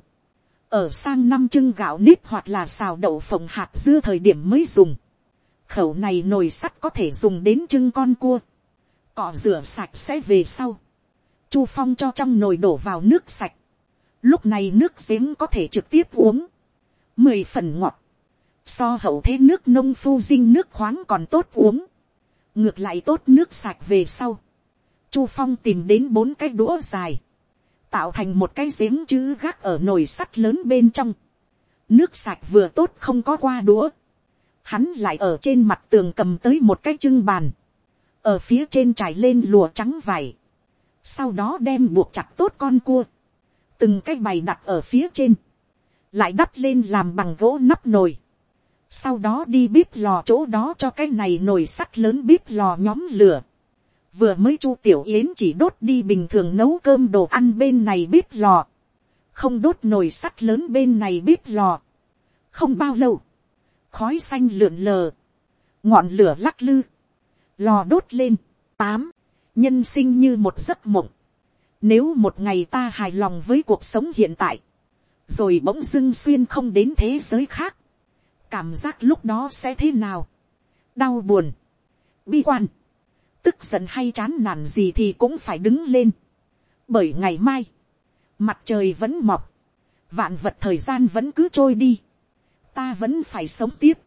ở sang năm trưng gạo nếp hoặc là xào đậu phộng hạt dưa thời điểm mới dùng. Khẩu này nồi sắt có thể dùng đến trưng con cua. Cỏ rửa sạch sẽ về sau, Chu Phong cho trong nồi đổ vào nước sạch, lúc này nước giếng có thể trực tiếp uống, 10 phần ngọt, so hậu thế nước nông phu dinh nước khoáng còn tốt uống. Ngược lại tốt nước sạch về sau, Chu Phong tìm đến 4 cái đũa dài, tạo thành một cái giếng chữ gác ở nồi sắt lớn bên trong. Nước sạch vừa tốt không có qua đũa, hắn lại ở trên mặt tường cầm tới một cái trưng bàn, ở phía trên trải lên lụa trắng vải, sau đó đem buộc chặt tốt con cua, từng cái bày đặt ở phía trên, lại đắp lên làm bằng gỗ nắp nồi, sau đó đi bếp lò chỗ đó cho cái này nồi sắt lớn bếp lò nhóm lửa. Vừa mới Chu Tiểu Yến chỉ đốt đi bình thường nấu cơm đồ ăn bên này bếp lò, không đốt nồi sắt lớn bên này bếp lò. Không bao lâu, khói xanh lượn lờ, ngọn lửa lắc lư, lò đốt lên. 8. Nhân sinh như một giấc mộng. Nếu một ngày ta hài lòng với cuộc sống hiện tại, rồi bỗng dưng xuyên không đến thế giới khác, cảm giác lúc đó sẽ thế nào? Đau buồn, bi quan, tức giận hay chán nản gì thì cũng phải đứng lên. Bởi ngày mai, mặt trời vẫn mọc, vạn vật thời gian vẫn cứ trôi đi, ta vẫn phải sống tiếp.